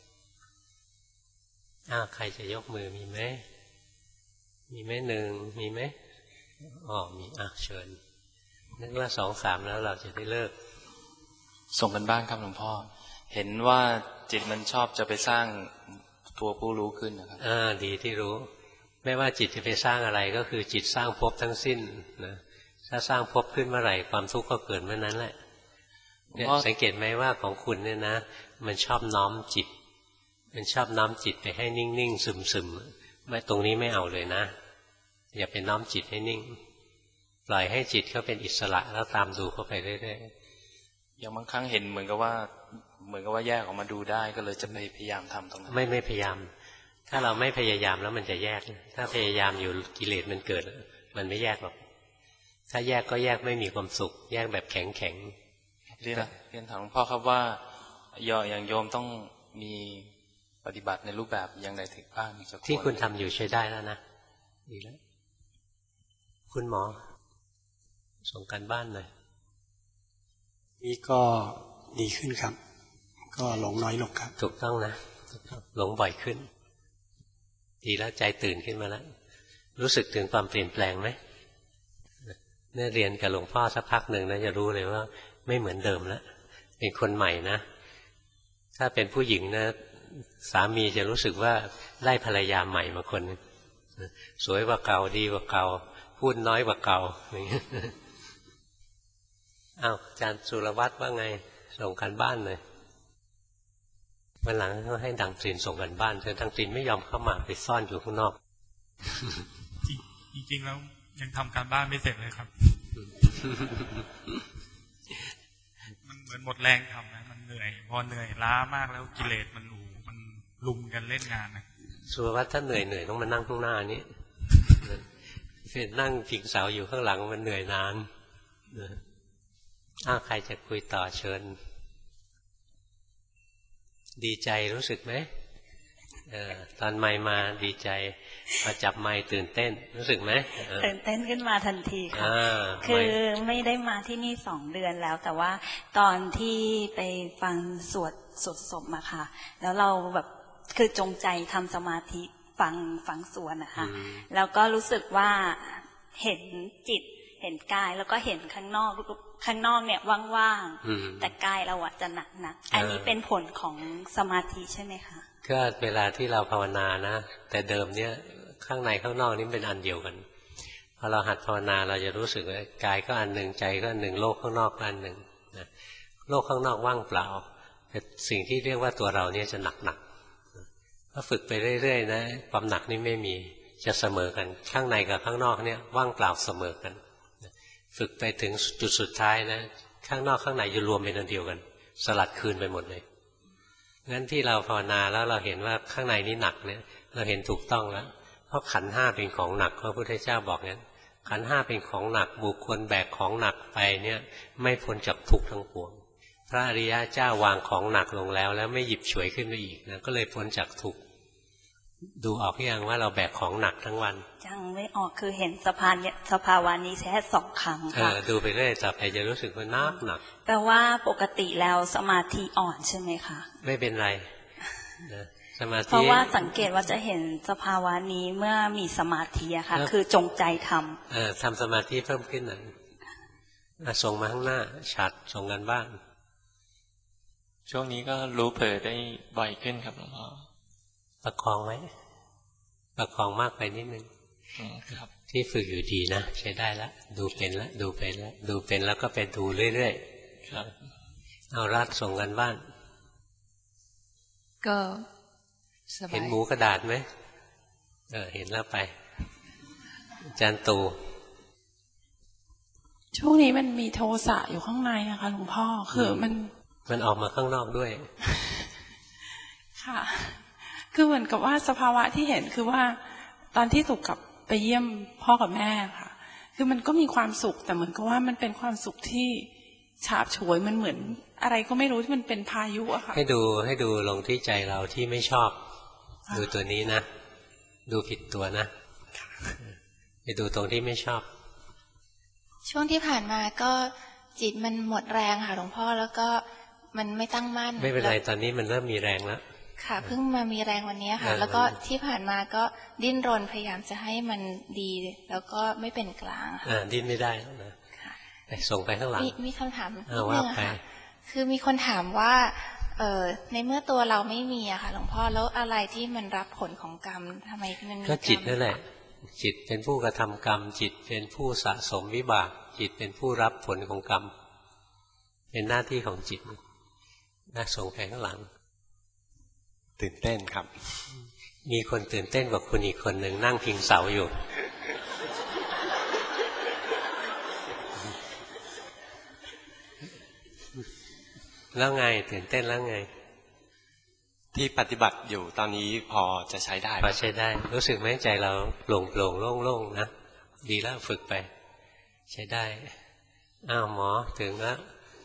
อ้าวใครจะยกมือมีไหมมีไหมหนึ่งมีไหมอ๋อมีอ่ะเชิญนึกว่าสองสามแล้วเราจะได้เลิกส่งกันบ้างครับหลวงพ่อเห็นว่าจิตมันชอบจะไปสร้างตัวผู้รู้ขึ้นนะครับอ่าดีที่รู้ไม่ว่าจิตจะไปสร้างอะไรก็คือจิตสร้างภพทั้งสิ้นนะถ้าสร้างภพขึ้นเมื่อไหร่ความทุกข์ก็เกิดเมื่อนั้นแหละเนี่ยสังเกตไหมว่าของคุณเนี่ยนะมันชอบน้อมจิตมันชอบน้อมจิตไปให้นิ่งๆซึมๆไม่ตรงนี้ไม่เอาเลยนะอย่าไปน้อมจิตให้นิ่งปล่อยให้จิตเขาเป็นอิสระแล้วตามดูเขาไปเรื่อยๆอย่างบางครั้งเห็นเหมือนกับว่าเหมือนกับว่าแยกออกมาดูได้ก็เลยจะไม่พยายามทำตรงนั้นไม่ไม่พยายามถ้าเราไม่พยายามแล้วมันจะแยกถ้าพยายามอยู่กิเลสมันเกิดมันไม่แยกหรอกถ้าแยกก็แยกไม่มีความสุขแยกแบบแข็งแข็งเรียนเรียนถามหลวงพ่อครับว่ายออย่างโยมต้องมีปฏิบัติในรูปแบบอย่างใดถึงบ้างที่คุณทำอยู่ใช้ได้แล้วนะดีแล้วคุณหมอส่งการบ้านหน่อยนี่ก็ดีขึ้นครับก็หลงน้อยลงครับถูกต้องนะหลงบ่อยขึ้นดีแล้วใจตื่นขึ้นมาแล้วรู้สึกถึงความเปลี่ยนแปลงไหมเนี่ยเรียนกับหลวงพ่อสักพักหนึ่งนะจะรู้เลยว่าไม่เหมือนเดิมแล้วเป็นคนใหม่นะถ้าเป็นผู้หญิงนะสามีจะรู้สึกว่าได้ภรรยาใหม่มาคนสวยกว่าเก่าดีกว่าเก่าพูดน้อยกว่าเก่าอย่างเงี้ยอ้าวอาจารย์สุรวัตรว่าไงส่งกันบ้านเลยวันหลังก็ให้ดังตรีนส่งกันบ้านแต่ดังตรีนไม่ยอมเข้ามาไปซ่อนอยู่ข้างนอกจริงๆแล้วยังทำการบ้านไม่เสร็จเลยครับมันเหมือนหมดแรงทำนะมันเหนื่อยพอเหนื่อยล้ามากแล้วกิเลสมันอูมันลุมกันเล่นงานนะสุรวัตรถ้าเหนื่อยเหนื่อยต้องมานั่งข้างหน้านี้เพื่อนั่งพิงเสาอยู่ข้างหลังมันเหนื่อยนานอ้าวใครจะคุยต่อเชิญดีใจรู้สึกไหมเออตอนไม่มาดีใจมาจับไม้ตื่นเต้นรู้สึกไหมตื่นเต้นขึ้นมาทันทีค่ะคือไม่ได้มาที่นี่สองเดือนแล้วแต่ว่าตอนที่ไปฟังสวดสวดศพมาค่ะแล้วเราแบบคือจงใจทำสมาธิฟังฟังสวดนะคะแล้วก็รู้สึกว่าเห็นจิตเห็นกายแล้วก็เห็นข้างนอกข้างนอกเนี่ยว่างๆแต่กายเราอะจะหนักหนักอันนี้เป็นผลของสมาธิใช่ไหมคะก็เวลาที่เราภาวนานะแต่เดิมเนี่ยข้างในข้างนอกนี่เป็นอันเดียวกันพอเราหัดภาวนาเราจะรู้สึกว่ากายก็อันหนึ่งใจก็อันหนึ่งโลกข้างนอกก็อันหนึ่งนะโลกข้างนอกว่างเปล่าแต่สิ่งที่เรียกว่าตัวเราเนี่ยจะหนักหนักถ้าฝึกไปเรื่อยๆนะความหนักนี่ไม่มีจะเสมอกันข้างในกับข้างนอกเนี่ยว่างเปล่าเสมอกันฝึกไปถึงจุดสุดท้ายนะข้างนอกข้างในจะรวมเป็นอันเดียวกันสลัดคืนไปหมดเลยงั้นที่เราภาวนาแล้วเราเห็นว่าข้างในนี้หนักเนี่ยเราเห็นถูกต้องแล้วเพราะขันธ์ห้าเป็นของหนักพระพุทธเจ้าบอกงั้นขันธ์ห้าเป็นของหนักบุคคลแบกของหนักไปเนี่ยไม่พ้นจากทุกข์ทั้งปวงพระอริยเจ้าวางของหนักลงแล้วแล้วไม่หยิบฉวยขึ้นมาอีกนะก็เลยพ้นจากทุกข์ดูออกยังว่าเราแบกของหนักทั้งวันยังไม่ออกคือเห็นสภาเนี่ยสภาวะนี้แค่สองครั้งค่ะดูไปเรื่อยต่อไปจะรู้สึกว่านักหนักแปลว่าปกติแล้วสมาธิอ่อนใช่ไหมคะไม่เป็นไรนะสมาธิเพราะว่าสังเกตว่าจะเห็นสภาวะนี้เมื่อมีสมาธิอะค่ะคือจงใจทำเออทำสมาธิเพิ่มขึ้นหน่อยส่งมาข้างหน้าฉัดส่งกันบ้างช่วงนี้ก็รู้เผลอได้บ่อยขึ้นครับหลวงพ่อประคองไว้ประคองมากไปนิดนึงที่ฝึกอยู่ดีนะใช้ได้แล้วดูเป็นแล้วดูเป็นแล้วดูเป็นแล้วก็ไปดูเรื่อยๆครับเอารัดส่งกันบ้านก็เห็นหมูกระดาษไหมเออเห็นแล้วไปอาจารย์ตูช่วงนี้มันมีโทสะอยู่ข้างในนะคะหลวงพ่อคือมันมันออกมาข้างนอกด้วยค่ะคือเหมือนกับว่าสภาวะที่เห็นคือว่าตอนที่สุกกลับไปเยี่ยมพ่อกับแม่ค่ะคือมันก็มีความสุขแต่เหมือนกับว่ามันเป็นความสุขที่ฉาบฉวยมันเหมือนอะไรก็ไม่รู้ที่มันเป็นพายุอะค่ะให้ดูให้ดูลงที่ใจเราที่ไม่ชอบดูตัวนี้นะดูผิดตัวนะไปดูตรงที่ไม่ชอบช่วงที่ผ่านมาก็จิตมันหมดแรงค่ะหลวงพ่อแล้วก็มันไม่ตั้งมั่นไม่เป็นไรตอนนี้มันเริ่มมีแรงแล้วค่ะเพิ่งมามีแรงวันนี้ค่ะแล้วก็ที่ผ่านมาก็ดิ้นรนพยายามจะให้มันดีแล้วก็ไม่เป็นกลางค่ะดิ้นไม่ได้นะส่งไปข้างหลังมีคำถามนิดนึงค่ะคือมีคนถามว่าเอ่อในเมื่อตัวเราไม่มีอะค่ะหลวงพ่อแล้วอะไรที่มันรับผลของกรรมทำไมมันมีก็จิตนั่นแหละจิตเป็นผู้กระทำกรรมจิตเป็นผู้สะสมวิบากจิตเป็นผู้รับผลของกรรมเป็นหน้าที่ของจิตนะส่งไปข้างหลังตื่นเต้นครับมีคนตื่นเต้นกว่าคุณอีกคนหนึ่งนั่งพิงเสาอยู่แล้วไงตื่นเต้นแล้วไงที่ปฏิบัติอยู่ตอนนี้พอจะใช้ได้พอใช้ได้รู้สึกไหมใจเราโปร่งโปร่งโล่งโล่งนะดีแล้วฝึกไปใช้ได้อ้าวหมอถึงแล้ว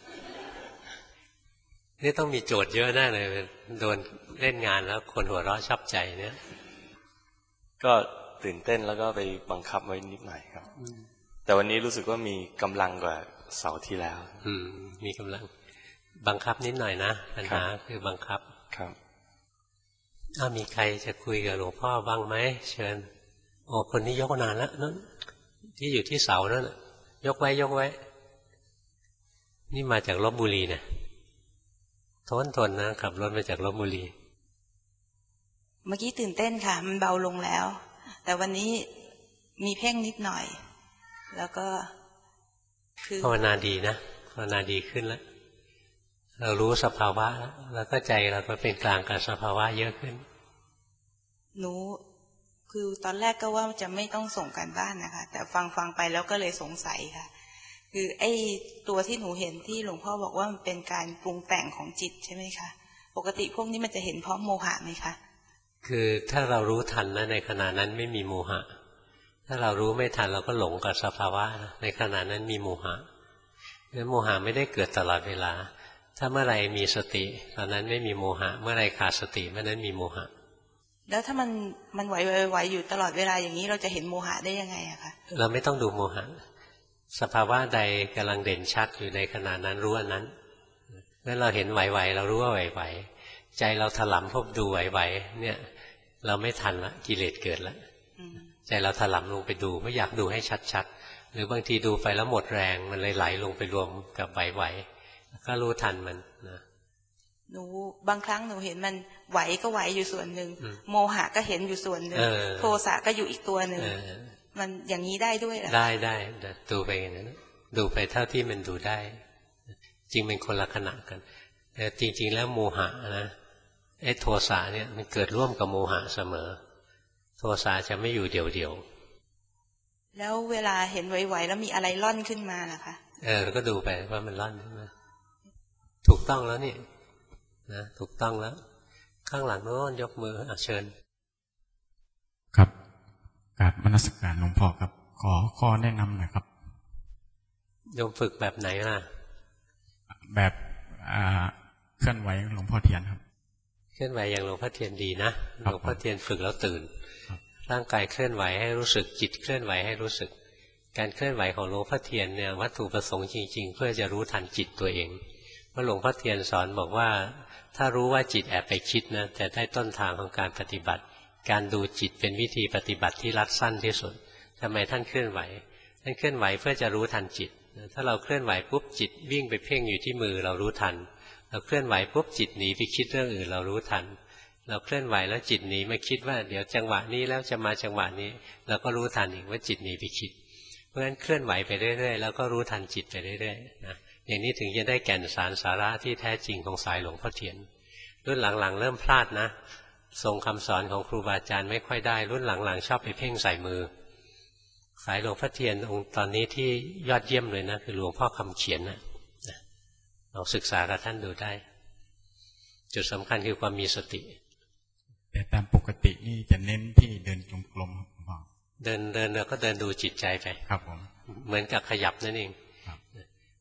นี่ต้องมีโจทย์เยอะแน่เลยโดนเล่นงานแล้วคนหัวเราะชอบใจเนี่ยก็ตื่นเต้นแล้วก็ไปบังคับไว้นิดหน่อยครับแต่วันนี้รู้สึกว่ามีกำลังกว่าเสาร์ที่แล้วอืมมีกำลังบังคับนิดหน่อยนะปัญหาคือบังคับครับถ้ามีใครจะคุยกับหลวงพ่อบ้างไหมเชิญโอ้คนนี้ยกนานแล้วนั่นที่อยู่ที่เสานั่นยกไว้ยกไว้นี่มาจากลพบุรีเนี่ยทนทนนะขับรถมาจากลพบุรีเมื่อกี้ตื่นเต้นค่ะมันเบาลงแล้วแต่วันนี้มีเพ่งนิดหน่อยแล้วก็คือภาวนาดีนะภาวนาดีขึ้นแล้วเรารู้สภาวะแล้วก็ใจเราก็เป็นกลางกับสภาวะเยอะขึ้นหนูคือตอนแรกก็ว่าจะไม่ต้องส่งการบ้านนะคะแต่ฟังฟังไปแล้วก็เลยสงสัยค่ะคือไอ้ตัวที่หนูเห็นที่หลวงพ่อบอกว่ามันเป็นการปรุงแต่งของจิตใช่ไหมคะปกติพวกนี้มันจะเห็นพร้อมโมหะไหมคะคือถ้าเรารู้ทันนะในขณะนั้นไม่มีโมหะถ้าเรารู้ไม่ทันเราก็หลงกับสภาวะในขณะนั้นมีโมหะงั้นโมหะไม่ได้เกิดตลอดเวลาถ้าเมื่อไรมีสติตอนนั้นไม่มีโมหะเมื่อไรขาดสติเมื่อนั้นมีโมหะแล้วถ้ามันมันไหวไหวอยู่ตลอดเวลาอย่างนี้เราจะเห็นโมหะได้ยังไงอะคะเราไม่ต้องดูโมหะสภาวะใดกำลังเด่นชัดอยู่ในขณะนั้นรู้อันนั้นเมื่อเราเห็นไหวๆเรารู้ว่าไหวๆใจเราถลำพบดูไหวๆเนี่ยเราไม่ทันละกิเลสเกิดละใจเราถลำลงไปดูไม่อยากดูให้ชัดๆหรือบางทีดูไปแล้วหมดแรงมันเลยไหลลงไปรวมกับไหวๆก็รู้ทันมันนะหนูบางครั้งหนูเห็นมันไหวก็ไหวอยู่ส่วนหนึ่งโมหะก็เห็นอยู่ส่วนหนึ่งโทสะก็อยู่อีกตัวหนึ่งมันอย่างนี้ได้ด้วยเหรอได้ได้ดูไปอย่างนั้นดูไปเท่าที่มันดูได้จริงเป็นคนละขณะกันแต่จริงๆแล้วโมหะนะไอ้โทสะเนี่ยมันเกิดร่วมกับโมหะเสมอโทสะจะไม่อยู่เดี่ยวๆแล้วเวลาเห็นไหวๆแล้วมีอะไรล่อนขึ้นมาล่ะคะเออก็ดูไปว่ามันล่อนขึ้นมาถูกต้องแล้วนี่นะถูกต้องแล้วข้างหลังโน้นยกมืออ่ะเชิญครับกราบนมัสการหลวงพ่อครับขอข้อแนะนำหน่อยครับโยมฝึกแบบไหนล่ะแบบเคลื่อนไหวหลวงพ่อเทียนครับเคลื่อนไหวอย่างหลวงพ่อเทียนดีนะหลวงพ่อเทียนฝึกแล้วตื่นร่างกายเคลื่อนไหวให้รู้สึกจิตเคลื่อนไหวให้รู้สึกการเคลื่อนไหวของหลวงพ่อเทียนเนี่ยวัตถุประสงค์จริงๆเพื่อจะรู้ทันจิตตัวเองเพราะหลวงพ่อเทียนสอนบอกว่าถ้ารู้ว่าจิตแอบไปคิดนะแต่ได้ต้นทางของการปฏิบัติการดูจิตเป็นวิธีปฏิบัติที่รัดสั้นที่สุดทำไมท่านเคลื่อนไหวท่านเคลื่อนไหวเพื่อจะรู้ทันจิตถ้าเราเคลื่อนไหวปุ๊บจิตวิ่งไปเพ่งอยู่ที่มือเรารู้ทันเราเคลื่อนไหวปุ๊บจิตหนีไปคิดเรื่องอื่นเรารู้ทันเราเคลื่อนไหวแล้วจิตหนีมาคิดว่าเดี๋ยวจังหวะนี้แล้วจะมาจังหวะนี้เราก็รู้ทันอีกว่าจิตหนีไปคิดเพราะฉะนั้นเคลื่อนไหวไปเรื่อยๆแล้วก็รู้ทันจิตไปเรื่อยๆนะอย่างนี้ถึงจะได้แก่นสารสาระที่แท้จริงของสายหลวงพ่อเทียนรุ่นหลังๆเริ่มพลาดนะทรงคำสอนของครูบาอาจารย์ไม่ค่อยได้รุ่นหลังๆชอบไปเพ่งใส่มือสายหลวงพ่อเทียนองค์ตอนนี้ที่ยอดเยี่ยมเลยนะคือหลวงพ่อคำเขียนนะเราศึกษากับท่านดูได้จุดสำคัญคือความมีสติแต่ตามปกตินี่จะเน้นที่เดินจงกรมครับเดินเดินแล้วก็เดินดูจิตใจไปครับผมเหมือนกับขยับนั่นเอง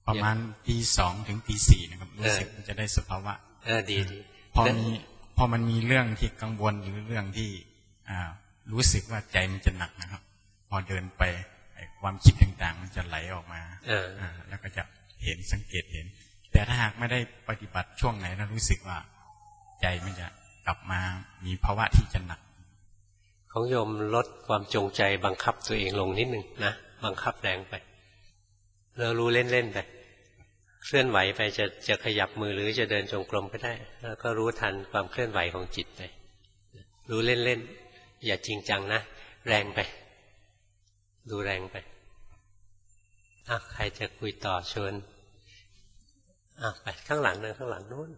ประมาณตีสองถึงตีสี่นะครับรู้สึกมันจะได้สภาวะเออดีดีพอมีพอมันมีเรื่องที่กังวลหรือเรื่องที่อ่ารู้สึกว่าใจมันจะหนักนะครับพอเดินไปความคิดต่างๆมันจะไหลออกมาอ่าแล้วก็จะเห็นสังเกตเห็นแต่ถ้าหากไม่ได้ปฏิบัติช่วงไหนแล้วรู้สึกว่าใจมันจะกลับมามีภาวะที่จะหนักของโยมลดความจงใจบังคับตัวเองลงนิดหนึ่งนะบังคับแรงไปเรารู้เล่นๆไปเคลื่อนไหวไปจะจะขยับมือหรือจะเดินจงกรมก็ได้แล้วก็รู้ทันความเคลื่อนไหวของจิตไปรู้เล่นๆอย่าจริงจังนะแรงไปดูแรงไปอ่ะใครจะคุยต่อเชิญอ่ะไปข้างหลังนะข้างหลังนู้น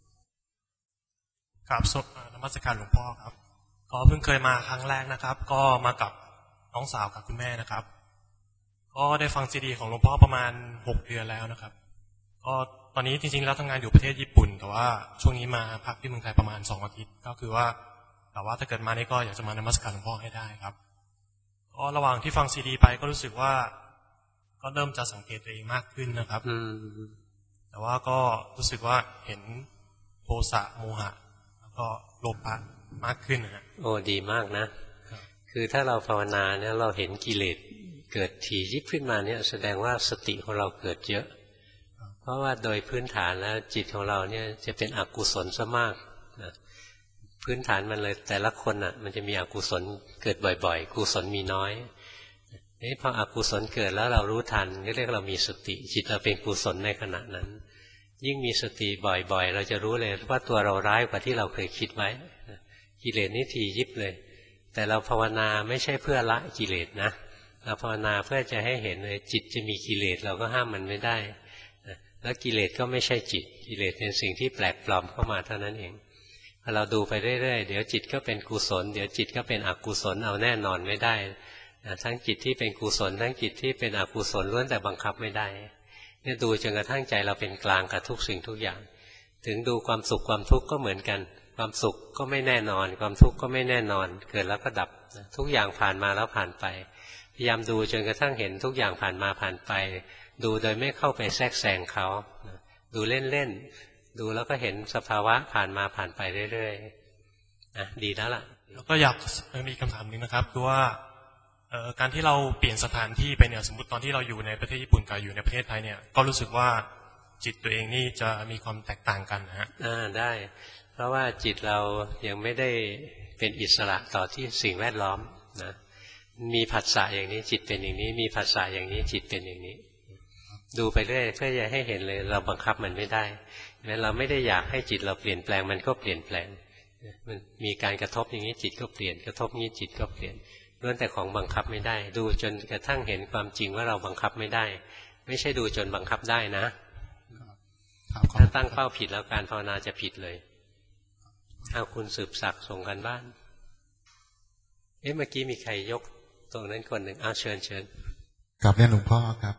ครับสดนมัสการหลวงพ่อครับก็เพิ่งเคยมาครั้งแรกนะครับก็มากับน้องสาวกับคุณแม่นะครับก็ได้ฟังซีดีของหลวงพ่อประมาณหกเดือนแล้วนะครับก็ตอนนี้จริงๆแล้วทำงานอยู่ประเทศญี่ปุ่นแต่ว่าช่วงนี้มาพักที่เมืองไทยประมาณสองอาทิตย์ก็คือว่าแต่ว่าถ้าเกิดมานี่ก็อยากจะมานมัสการหลวงพ่อให้ได้ครับก็ระหว่างที่ฟังซีดีไปก็รู้สึกว่าก็เริ่มจะสังเกตตัวเองมากขึ้นนะครับแต่ว่าก็รู้สึกว่าเห็นโทสะโมหะแล้วก็โลภะมากขึ้นนะโอ้ดีมากนะคือถ้าเราภาวนาเนี่ยเราเห็นกิเลสเกิดถี่ยิบขึ้นมาเนี่ยแสดงว่าสติของเราเกิดเยอะเพราะว่าโดยพื้นฐานแล้วจิตของเราเนี่ยจะเป็นอกุศลซะมากนะพื้นฐานมันเลยแต่ละคนอ่ะมันจะมีอกุศลเกิดบ่อยๆกุศลมีน้อยนี่พออกุศลเกิดแล้วเรารู้ทันก็เรียกเรามีสติจิตเราเป็นกุศลในขณะนั้นยิ่งมีสติบ่อยๆเราจะรู้เลยว่าตัวเราร้ายกว่าที่เราเคยคิดไว้กิเลสนี่ถี่ยิบเลยแต่เราภาวนาไม่ใช่เพื่อละกิเลสนะเราภาวนาเพื่อจะให้เห็นเลยจิตจะมีกิเลสเราก็ห้ามมันไม่ได้แล้วกิเลสก็ไม่ใช่จิตกิเลสเป็นสิ่งที่แปลกปลอมเข้ามาเท่านั้นเองพอเราดูไปเรื่อยๆเดี๋ยวจิตก็เป็นกุศลเดี๋ยวจิตก็เป็นอกุศลเอาแน่นอนไม่ได้ทั้งจิตที่เป็นกุศลทั้งจิตที่เป็นอกุศลล้วนแต่บังคับไม่ได้เนี่ยดูจนกระทั่งใจเราเป็นกลางกับทุกสิ่งทุกอย่างถึงดูความสุขความทุกข์ก็เหมือนกันความสุขก็ไม่แน่นอนความทุกข์ก็ไม่แน่นอนเกิดแล้วก็ดับทุกอย่างผ่านมาแล้วผ่านไปพยายามดูจนกระทั่งเห็นทุกอย่างผ่านมาผ่านไปดูโดยไม่เข้าไปแทรกแซงเขาดูเล่นๆดูแล้วก็เห็นสภาวะผ่านมาผ่านไปเรื่อยๆนะดีแล้วล่ะแล้วก็อยากมีคำถามนึงนะครับคือว่าการที่เราเปลี่ยนสถานที่ไปเนี่ยสมมติตอนที่เราอยู่ในประเทศญี่ปุ่นกับอยู่ในประเทศไทยเนี่ยก็รู้สึกว่าจิตตัวเองนี่จะมีความแตกต่างกันนะฮะอ่าได้เพราะว่าจิตเรายังไม่ได้เป็นอิสระต่อที่สิ่งแวดล้อมนะมีผัสสะอย่างนี้จิตเป็นอย่างนี้มีผัสสะอย่างนี้จิตเป็นอย่างนี้ดูไปเรื่อยเพื่อจะให้เห็นเลยเราบังคับมันไม่ได้แม้เราไม่ได้อยากให้จิตเราเปลี่ยนแปลงมันก็เปลี่ยนแปลงมันมีการกระทบอย่างนี้จิตก็เปลี่ยนกระทบนี้จิตก็เปลี่ยนล้วนแต่ของบังคับไม่ได้ดูจนกระทั่งเห็นความจริงว่าเราบังคับไม่ได้ไม่ใช่ดูจนบังคับได้นะถ้าตั้งเป้าผิดแล้วการภาวนาจะผิดเลยเอาคุณสืบศักดิ์ส่งกันบ้านเอ๊ะเมื่อกี้มีใครยกตรงนั้นคนหนึ่งเอาเชิญเชิญกลับเรียนหลวงพ่อครับ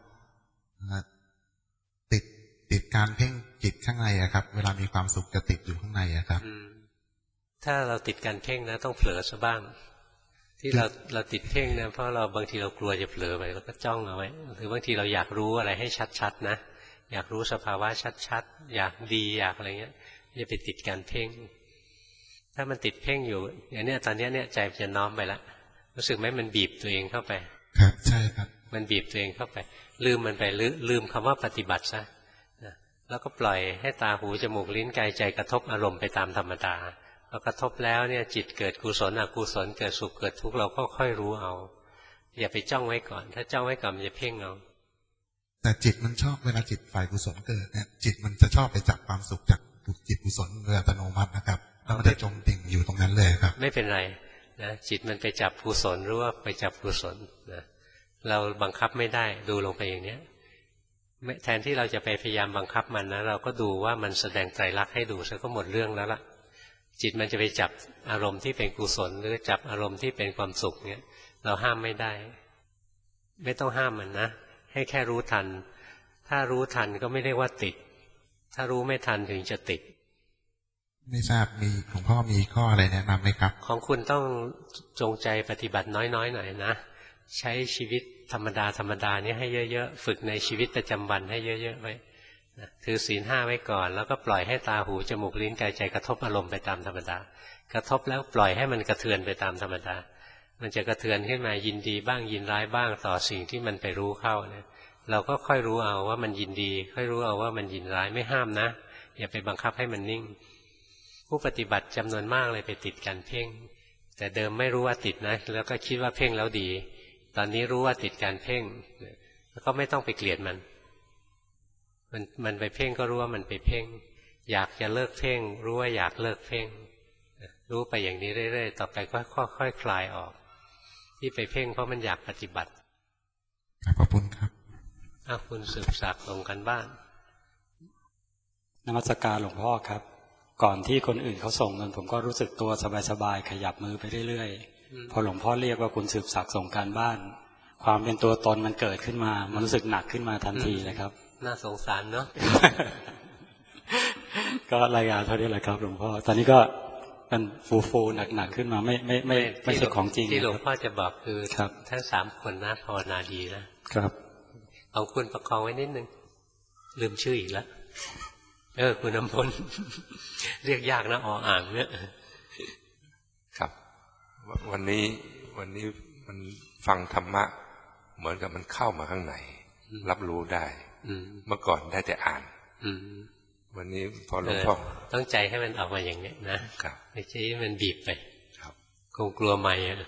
ติดติดการเพ่งจิตข้างในอะครับเวลามีความสุขจะติดอยู่ข้างในอะครับถ้าเราติดการเพ่งนะต้องเผลอซะบ้างที่เราเราติดเพ่งเนี่ยเพราะเราบางทีเรากลัวจะเผลอไปเราก็จ้องเอาไว้หรือบางทีเราอยากรู้อะไรให้ชัดๆนะอยากรู้สภาวะชัดๆอยากดีอยากอะไรเงี้ยจะไปติดการเพ่งถ้ามันติดเพ่งอยู่อย่างนี้ตอนนี้เนี่ยใจจะน้อมไปแล้วรู้สึกไหมมันบีบตัวเองเข้าไปครับใช่ครับมันบีบตัวเองเข้าไปลืมมันไปลืมลืมคำว่าปฏิบัติซะแล้วก็ปล่อยให้ตาหูจมูกลิ้นกายใจกระทบอารมณ์ไปตามธรรมดาพอกระทบแล้วเนี่ยจิตเกิดกุศลอกุศลเกิดสุขเกิดทุกข์เราก็ค่อยรู้เอาอย่าไปจ้องไว้ก่อนถ้าจ้องไว้ก่อนมันจะเพ่งเอาแต่จิตมันชอบเวลาจิตฝ่ายกุศลเกิดเนี่ยจิตมันจะชอบไปจับความสุขจากจิตกุศลโดยอัตโนมัตินะครับแล้วมันจะจมดิ่งอยู่ตรงนั้นเลยครับไม่เป็นไรนะจิตมันไปจับกุศลหรือว่าไปจับกุศลนะเราบังคับไม่ได้ดูลงไปอย่างเนี้ยแทนที่เราจะไปพยายามบังคับมันนะเราก็ดูว่ามันแสดงไตรลักษณ์ให้ดูซะก็หมดเรื่องแล้วล่ะจิตมันจะไปจับอารมณ์ที่เป็นกุศลหรือจับอารมณ์ที่เป็นความสุขเนี้ยเราห้ามไม่ได้ไม่ต้องห้ามมันนะให้แค่รู้ทันถ้ารู้ทันก็ไม่เรียกว่าติดถ้ารู้ไม่ทันถึงจะติดไม่ทราบมีหลวงพ่อมีข้ออะไรแนะนำไหมครับของคุณต้องจงใจปฏิบัติน้อยๆหน่อยนะใช้ชีวิตธรรมดาธรรมดานี้ให้เยอะๆฝึกในชีวิตประจำวันให้เยอะๆไว้ถือศีลห้าไว้ก่อนแล้วก็ปล่อยให้ตาหูจมูกลิ้นกายใจกระทบอารมณ์ไปตามธรรมดากระทบแล้วปล่อยให้มันกระเทือนไปตามธรรมดามันจะกระเทือนขึ้นมายินดีบ้างยินร้ายบ้างต่อสิ่งที่มันไปรู้เข้าเนี่ยเราก็ค่อยรู้เอาว่ามันยินดีค่อยรู้เอาว่ามันยินร้ายไม่ห้ามนะอย่าไปบังคับให้มันนิ่งผู้ปฏิบัติจำนวนมากเลยไปติดการเพ่งแต่เดิมไม่รู้ว่าติดนะแล้วก็คิดว่าเพ่งแล้วดีตอนนี้รู้ว่าติดการเพ่งแล้วก็ไม่ต้องไปเกลียดมันมันมันไปเพ่งก็รู้ว่ามันไปเพ่งอยากจะเลิกเพ่งรู้ว่าอยากเลิกเพ่งรู้ไปอย่างนี้เรื่อยๆต่อไปก็ค่อยๆคลายออกที่ไปเพ่งเพราะมันอยากปฏิบัติขอบคุณครับอ้าวคุณสืบศักดิ์ลงกันบ้านนมัสการหลวงพ่อครับก่อนที่คนอื่นเขาส่งเงินผมก็รู้สึกตัวสบายๆขยับมือไปเรื่อยๆพอหลวงพ่อเรียกว่าคุณสืบศักดิ์ส่งการบ้านความเป็นตัวตนมันเกิดขึ้นมามันรู้สึกหนักขึ้นมาทันทีเลยครับน่าสงสารเนาะก็รายงานเท่านี้แหละครับหลวงพ่อตอนนี้ก็มันฟูฟูหนักๆขึ้นมาไม่ไม่ไม่ไม่ใช่ของจริงที่หลวงพ่อจะบอกคือทั้งสามคนนะภาวนาดีนะครับเอาคุณประคองไว้นิดนึงลืมชื่ออีกแล้วเออคุณน้ำพล เรียกยากนะออ่างเนี่ยครับวันนี้วันนี้มันฟังธรรมะเหมือนกับมันเข้ามาข้างในรับรู้ได้เมื่อก่อนได้แต่อ่านวันนี้พอหลวงพ่อต้องใจให้มันออกมาอย่างนี้นะไม่ใช่มันบีบไปคงกลัวไม่อะ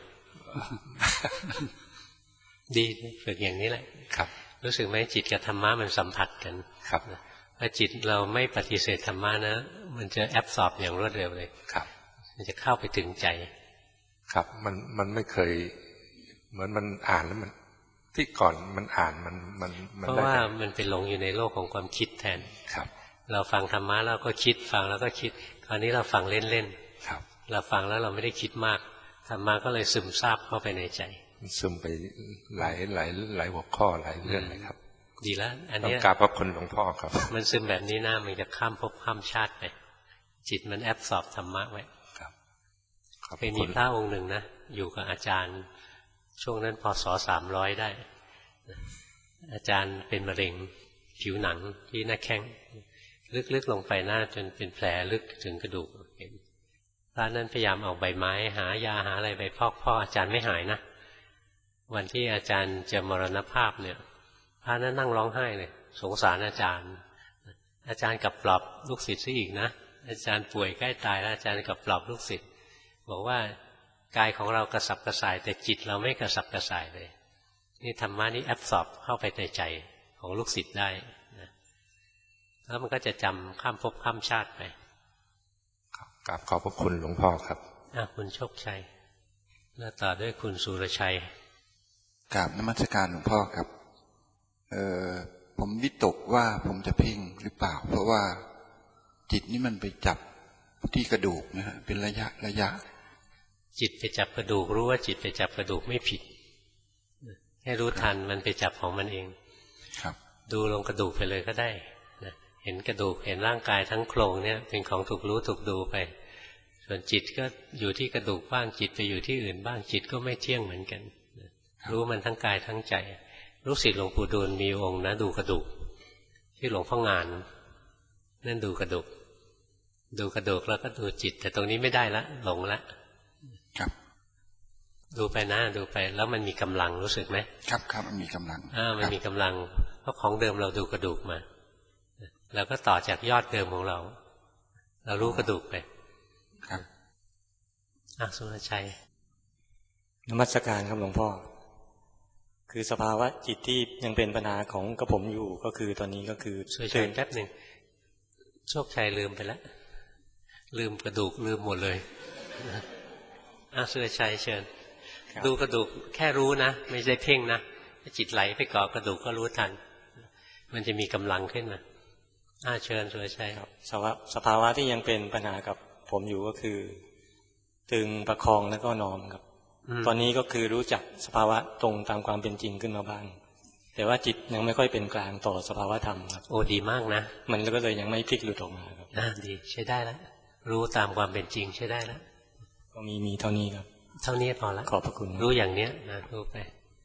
ดีฝึกอย่างนี้แหละรู้สึกไหมจิตกับธรรมะมันสัมผัสกันถ้าจิตเราไม่ปฏิเสธธรรมะนะมันจะแอบสอบอย่างรวดเร็วเลยมันจะเข้าไปถึงใจครับมันมันไม่เคยเหมือนมันอ่านแล้วมันที่ก่อนมันอ่านมันมันเพราะว่ามันเป็นหลงอยู่ในโลกของความคิดแทนครับเราฟังธรรมะเราก็คิดฟังแล้วก็คิดคราวนี้เราฟังเล่นๆครับเราฟังแล้วเราไม่ได้คิดมากธรรมะก็เลยซึมซาบเข้าไปในใจซึมไปหลายหลายหลายหัวข้อหลายเรื่องเลยครับดีแล้วอันนี้ต้องกราบขอบคุณหลวงพ่อครับมันซึมแบบนี้นะมันจะข้ามภพข้ามชาติไปจิตมันแอบสอบธรรมะไว้ครับเคยมีพระองค์หนึ่งนะอยู่กับอาจารย์ช่วงนั้นพศสามร้อยได้อาจารย์เป็นมะเร็งผิวหนังที่หน้าแข้งลึกๆลงไปหน้าจนเป็นแผลลึกถึงกระดูกเห็นพระนั้นพยายามเอาใบไม้หายาหาอะไรไปพอกพ่ออาจารย์ไม่หายนะวันที่อาจารย์จะมรณภาพเนี่ยพระนั้นนั่งร้องไห้เลยสงสารอาจารย์อาจารย์กลับปลอบลูกศิษย์ซะอีกนะอาจารย์ป่วยใกล้ตายแล้วอาจารย์กลับปลอบลูกศิษย์บอกว่ากายของเรากระสับกระส่ายแต่จิตเราไม่กระสับกระส่ายเลยนี่ธรรมะนี่แอบสอบเข้าไปในใจของลูกศิษย์ได้นะแล้วมันก็จะจำข้ามภพข้ามชาติไปกราบขอบพระคุณหลวงพ่อครับอ่ะคุณโชคชัยแล้วต่อด้วยคุณสุรชัยกราบนมัสการหลวงพ่อครับเอ่อผมวิตกว่าผมจะเพ่งหรือเปล่าเพราะว่าจิตนี่มันไปจับที่กระดูกนะฮะเป็นระยะระยะจิตไปจับกระดูกรู้ว่าจิตไปจับกระดูกไม่ผิดให้รู้ทันมันไปจับของมันเองครับดูลงกระดูกไปเลยก็ได้นะเห็นกระดูกเห็นร่างกายทั้งโครงเนี่ยเป็นของถูกรู้ถูกดูไปส่วนจิตก็อยู่ที่กระดูกบ้างจิตไปอยู่ที่อื่นบ้างจิตก็ไม่เที่ยงเหมือนกันรู้มันทั้งกายทั้งใจลูกศิษย์หลวงปู่ดูลมีองค์นะดูกระดูกที่หลวงพ่องานนั่นดูกระดูกดูกระดูกแล้วก็ดูจิตแต่ตรงนี้ไม่ได้ละหลงละครับดูไปนะดูไปแล้วมันมีกำลังรู้สึกไหมครับครับมันมีกำลังอ่ามันมีกำลังเพราะของเดิมเราดูกระดูกมาเราก็ต่อจากยอดเดิมของเราเรารู้กระดูกไปครับอ่ะสุรชัยนมัสการครับหลวงพ่อคือสภาวะจิตที่ยังเป็นปัญหาของกระผมอยู่ก็คือตอนนี้ก็คือช่วยเชิญแป๊บหนึ่งโชคชัยลืมไปแล้วลืมกระดูกลืมหมดเลยอ่ะสุรชัยเชิญดูกระดูกแค่รู้นะไม่ใช่เพ่งนะจิตไหลไปเกาะกระดูกก็รู้ทันมันจะมีกำลังขึ้นมาอ่ะเชิญสุรชัยครับสภาวะสภาวะที่ยังเป็นปัญหากับผมอยู่ก็คือตึงประคองแล้วก็นอนครับตอนนี้ก็คือรู้จักสภาวะตรงตามความเป็นจริงขึ้นมาบ้างแต่ว่าจิตยังไม่ค่อยเป็นกลางต่อสภาวะธรรมครับโอ้ดีมากนะมันก็เลยยังไม่พลิกหลุดออกมาครับอ่าดีใช้ได้แล้วรู้ตามความเป็นจริงใช้ได้แล้วก็มีมีเท่านี้ครับเท่านี้พอแล้วขอบพระคุณรู้อย่างเนี้ยนะรู้ไป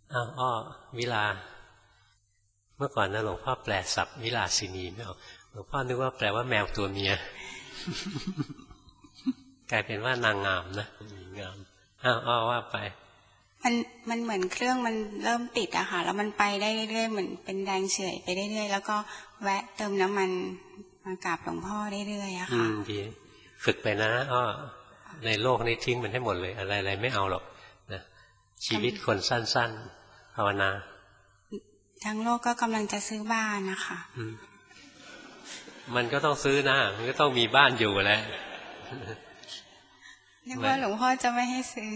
อ้าวอ้อวิลาเมื่อก่อนนะหลวงพ่อแปลศัพท์วิลาสินีไม่เอาหลวงพ่อนึกว่าแปลว่าแมวตัวเมีย กลายเป็นว่านางงามนะงามอ้าวอ้อว่าไปมันมันเหมือนเครื่องมันเริ่มติดอะค่ะแล้วมันไปได้เรื่อยๆเหมือนเป็นแรงเฉื่อยไปเรื่อยๆแล้วก็แวะเติมน้ำมันมากราบหลวงพ่อเรื่อยๆอะค่ะดีฝึกไปนะอ้อในโลกนี้ทิ้งมันให้หมดเลยอะไรๆไม่เอาหรอกนะชีวิตคนสั้นๆภาวนาทั้งโลกก็กำลังจะซื้อบ้านนะคะมันก็ต้องซื้อนะมันก็ต้องมีบ้านอยู่แหละนึกว่าหลวงพ่อจะไม่ให้ซื้อ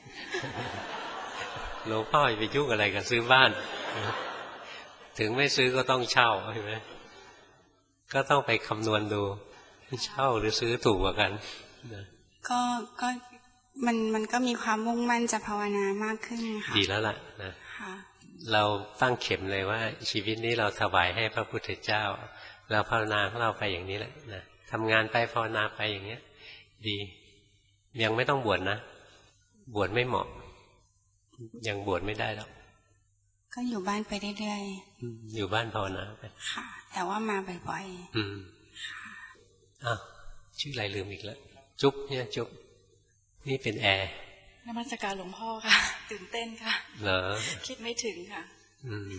หลวงพ่อไปยุ่งอะไรกับซื้อบ้านถึงไม่ซื้อก็ต้องเช่าใช่ไหมก็ต้องไปคำนวณดูเช่าหรือซื้อถูกกว่ากันก็ก็มันมันก็มีความมุ่งมั่นจะภาวนามากขึ้นค่ะดีแล้วล่ะนะเราตั้งเข็มเลยว่าชีวิตนี้เราถวายให้พระพุทธเจ้าเราภาวนาของเราไปอย่างนี้แหละนะทำงานไปภาวนาไปอย่างเงี้ยดียังไม่ต้องบวชนะบวชไม่เหมาะยังบวชไม่ได้หรอกก็อยู่บ้านไปเรื่อยๆอยู่บ้านภาวนาไปค่ะแต่ว่ามาบ่อยๆอืมอ้าวชื่ออะไรลืมอีกแล้วจุ๊บเนี่ยจุ๊บนี่เป็นแอร์นมัสการหลวงพ่อค่ะตื่นเต้นค่ะเหรอคิดไม่ถึงค่ะอืม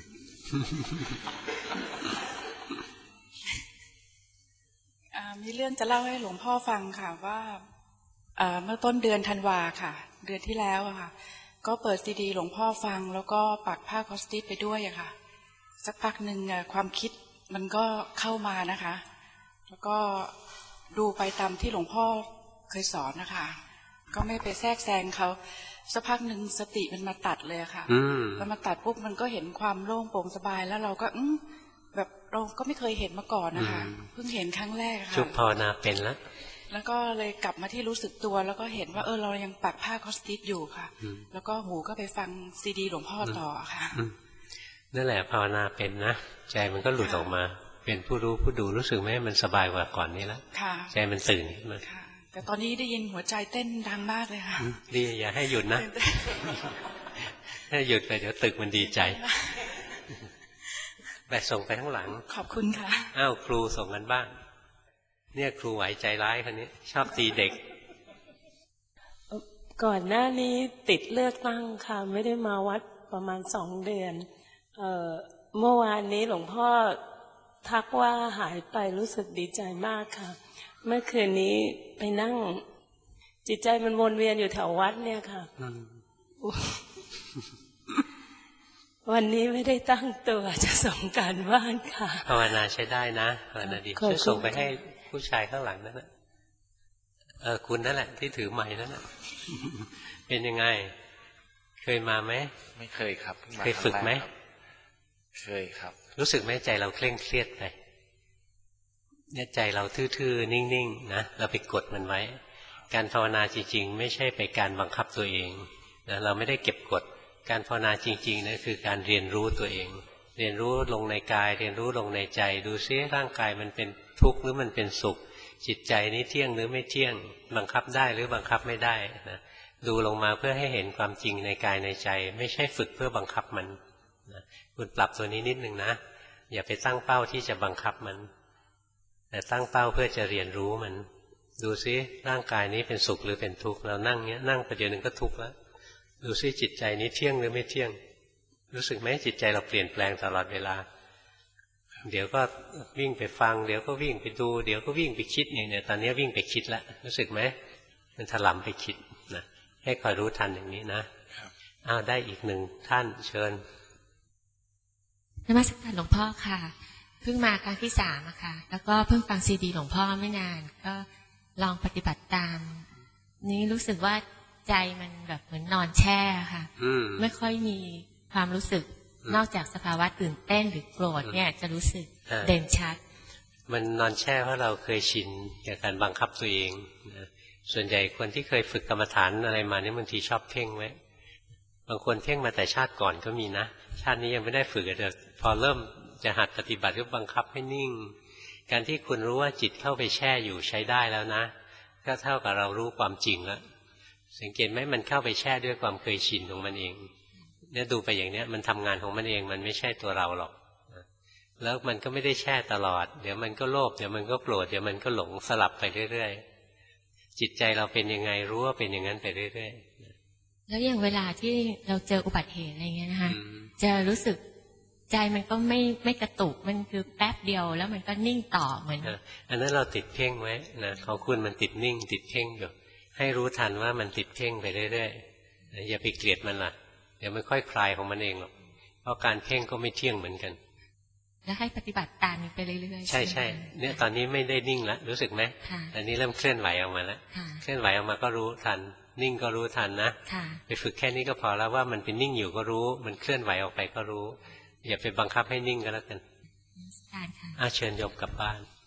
มีเรื่องจะเล่าให้หลวงพ่อฟังค่ะว่าเมื่อต้นเดือนธันวาค่ะเดือนที่แล้วอะค่ะก็เปิดซีดีหลวงพ่อฟังแล้วก็ปักผ้าคอสติสไปด้วยอะค่ะสักพักหนึ่งความคิดมันก็เข้ามานะคะแล้วก็ดูไปตามที่หลวงพ่อเคยสอนนะคะก็ไม่ไปแทรกแซงเขาสักพักหนึ่งสติมันมาตัดเลยค่ะมันมาตัดปุ๊บมันก็เห็นความโล่งโปร่งสบายแล้วเราก็อืแบบเราก็ไม่เคยเห็นมาก่อนนะคะเพิ่งเห็นครั้งแรกค่ะชุบภาวนาเป็นแล้วแล้วก็เลยกลับมาที่รู้สึกตัวแล้วก็เห็นว่าเออเรายังปักผ้าคอสติสอยู่ค่ะแล้วก็หูก็ไปฟังซีดีหลวงพ่อต่อค่ะนั่นแหละภาวนาเป็นนะใจมันก็หลุดออกมาเป็นผู้รู้ผู้ดูรู้สึกไหมมันสบายกว่าก่อนนี้แล้วใจมันตื่นขึ้นมาแต่ตอนนี้ได้ยินหัวใจเต้นดังมากเลยค่ะดีอย่าให้หยุดนะถ้าหยุดไปเดี๋ยวตึกมันดีใจไปส่งไปข้างหลังขอบคุณค่ะอ้าวครูส่งกันบ้างเนี่ยครูไหวใจร้ายคนนี้ชอบตีเด็กก่อนหน้านี้ติดเลือกตั้งค่ะไม่ได้มาวัดประมาณสองเดือนเอ่อเมื่อวานนี้หลวงพ่อทักว่าหายไปรู้สึกดีใจมากค่ะเมื่อคืนนี้ไปนั่งจิตใจมันวนเวียนอยู่แถววัดเนี่ยค่ะวันนี้ไม่ได้ตั้งตัวจะส่งการบ้านค่ะภาวนาใช้ได้นะภาวนาดีช่วยส่งไปให้ผู้ชายข้างหลังนั่นแหละเออคุณนั่นแหละที่ถือไม้นั่นแหละเป็นยังไงเคยมาไหมไม่เคยครับเคยฝึกไหมเคยครับรู้สึกไหมใจเราเคร่งเครียดไปเนี่ยใจเราทื่อๆนิ่งๆนะเราไปกดมันไว้การภาวนาจริงๆไม่ใช่ไปการบังคับตัวเองนะเราไม่ได้เก็บกดการภาวนาจริงๆนะคือการเรียนรู้ตัวเองเรียนรู้ลงในกายเรียนรู้ลงในใจดูซิร่างกายมันเป็นทุกข์หรือมันเป็นสุขจิตใจนี้เที่ยงหรือไม่เที่ยงบังคับได้หรือบังคับไม่ได้นะดูลงมาเพื่อให้เห็นความจริงในกายในใจไม่ใช่ฝึกเพื่อบังคับมันนะคุณปรับตัวนี้นิดนึงนะอย่าไปตั้งเป้าที่จะบังคับมันแต่ตั้งเป้าเพื่อจะเรียนรู้มันดูซิร่างกายนี้เป็นสุขหรือเป็นทุกข์เรานั่งเนี้ยนั่งประเดี๋ยวนึงก็ทุกข์แล้วดูซิจิตใจนี้เที่ยงหรือไม่เที่ยงรู้สึกไหมจิตใจเราเปลี่ยนแปลงตลอดเวลาเดี๋ยวก็วิ่งไปฟังเดี๋ยวก็วิ่งไปดูเดี๋ยวก็วิ่งไปคิดอย่างเนี้ยตอนนี้วิ่งไปคิดแล้วรู้สึกไหมมันถลำไปคิดนะให้คอยรู้ทันอย่างนี้นะอ้าวได้อีกหนึ่งท่านเชิญนมัสการหลวงพ่อค่ะเพิ่งมาครั้งที่สามอะค่ะแล้วก็เพิ่งฟังซีดีหลวงพ่อไม่นานก็ลองปฏิบัติตามนี้รู้สึกว่าใจมันแบบเหมือนนอนแช่ค่ะไม่ค่อยมีความรู้สึกนอกจากสภาวะตื่นเต้นหรือโกรธเนี่ยจะรู้สึกเด่นชัดมันนอนแช่เพราะเราเคยชินกับการบังคับตัวเองนะส่วนใหญ่คนที่เคยฝึกกรรมฐานอะไรมาเนี่ยบางทีชอบเพ่งไว้บางคนเพ่งมาแต่ชาติก่อนก็มีนะชาตินี้ยังไม่ได้ฝึกแต่พอเริ่มจะหัดปฏิบัติก็บังคับให้นิ่งการที่คุณรู้ว่าจิตเข้าไปแช่อยู่ใช้ได้แล้วนะก็เท่ากับเรารู้ความจริงแล้วสังเกตไหมมันเข้าไปแช่ด้วยความเคยชินของมันเองเนี่ยดูไปอย่างเนี้ยมันทำงานของมันเองมันไม่ใช่ตัวเราหรอกแล้วมันก็ไม่ได้แช่ตลอดเดี๋ยวมันก็โลภเดี๋ยวมันก็โกรธเดี๋ยวมันก็หลงสลับไปเรื่อยๆจิตใจเราเป็นยังไงรู้ว่าเป็นอย่างนั้นไปเรื่อยๆแล้วอย่างเวลาที่เราเจออุบัติเหตุอะไรเงี้ยนะคะจะรู้สึกใจมันก็ไม่ไม่กระตุกมันคือแป๊บเดียวแล้วมันก็นิ่งต่อเหมือนอันนั้นเราติดเพ่งไว้นะของคุณมันติดนิ่งติดเพ่งอยู่ให้รู้ทันว่ามันติดเพ่งไปเรื่อยๆอย่าไปเกลียดมันล่ะเดี๋ยวมันค่อยคลายของมันเองหรอกเพราะการเพ่งก็ไม่เที่ยงเหมือนกันแล้วให้ปฏิบัติตามไปเรื่อยๆใช่ใช่เนี่ยตอนนี้ไม่ได้นิ่งแล้วรู้สึกไหมอันนี้เริ่มเคลื่อนไหวออกมาแล้วเคลื่อนไหวออกมาก็รู้ทันนิ่งก็รู้ทันนะไปฝึกแค่นี้ก็พอแล้วว่ามันเป็นนิ่งอยู่ก็รู้มันเคลื่อนไหวออกไปก็รู้อย่าไปบังคับให้นิ่งก็แล้วกันอาเชิญโยมกลับบ้าน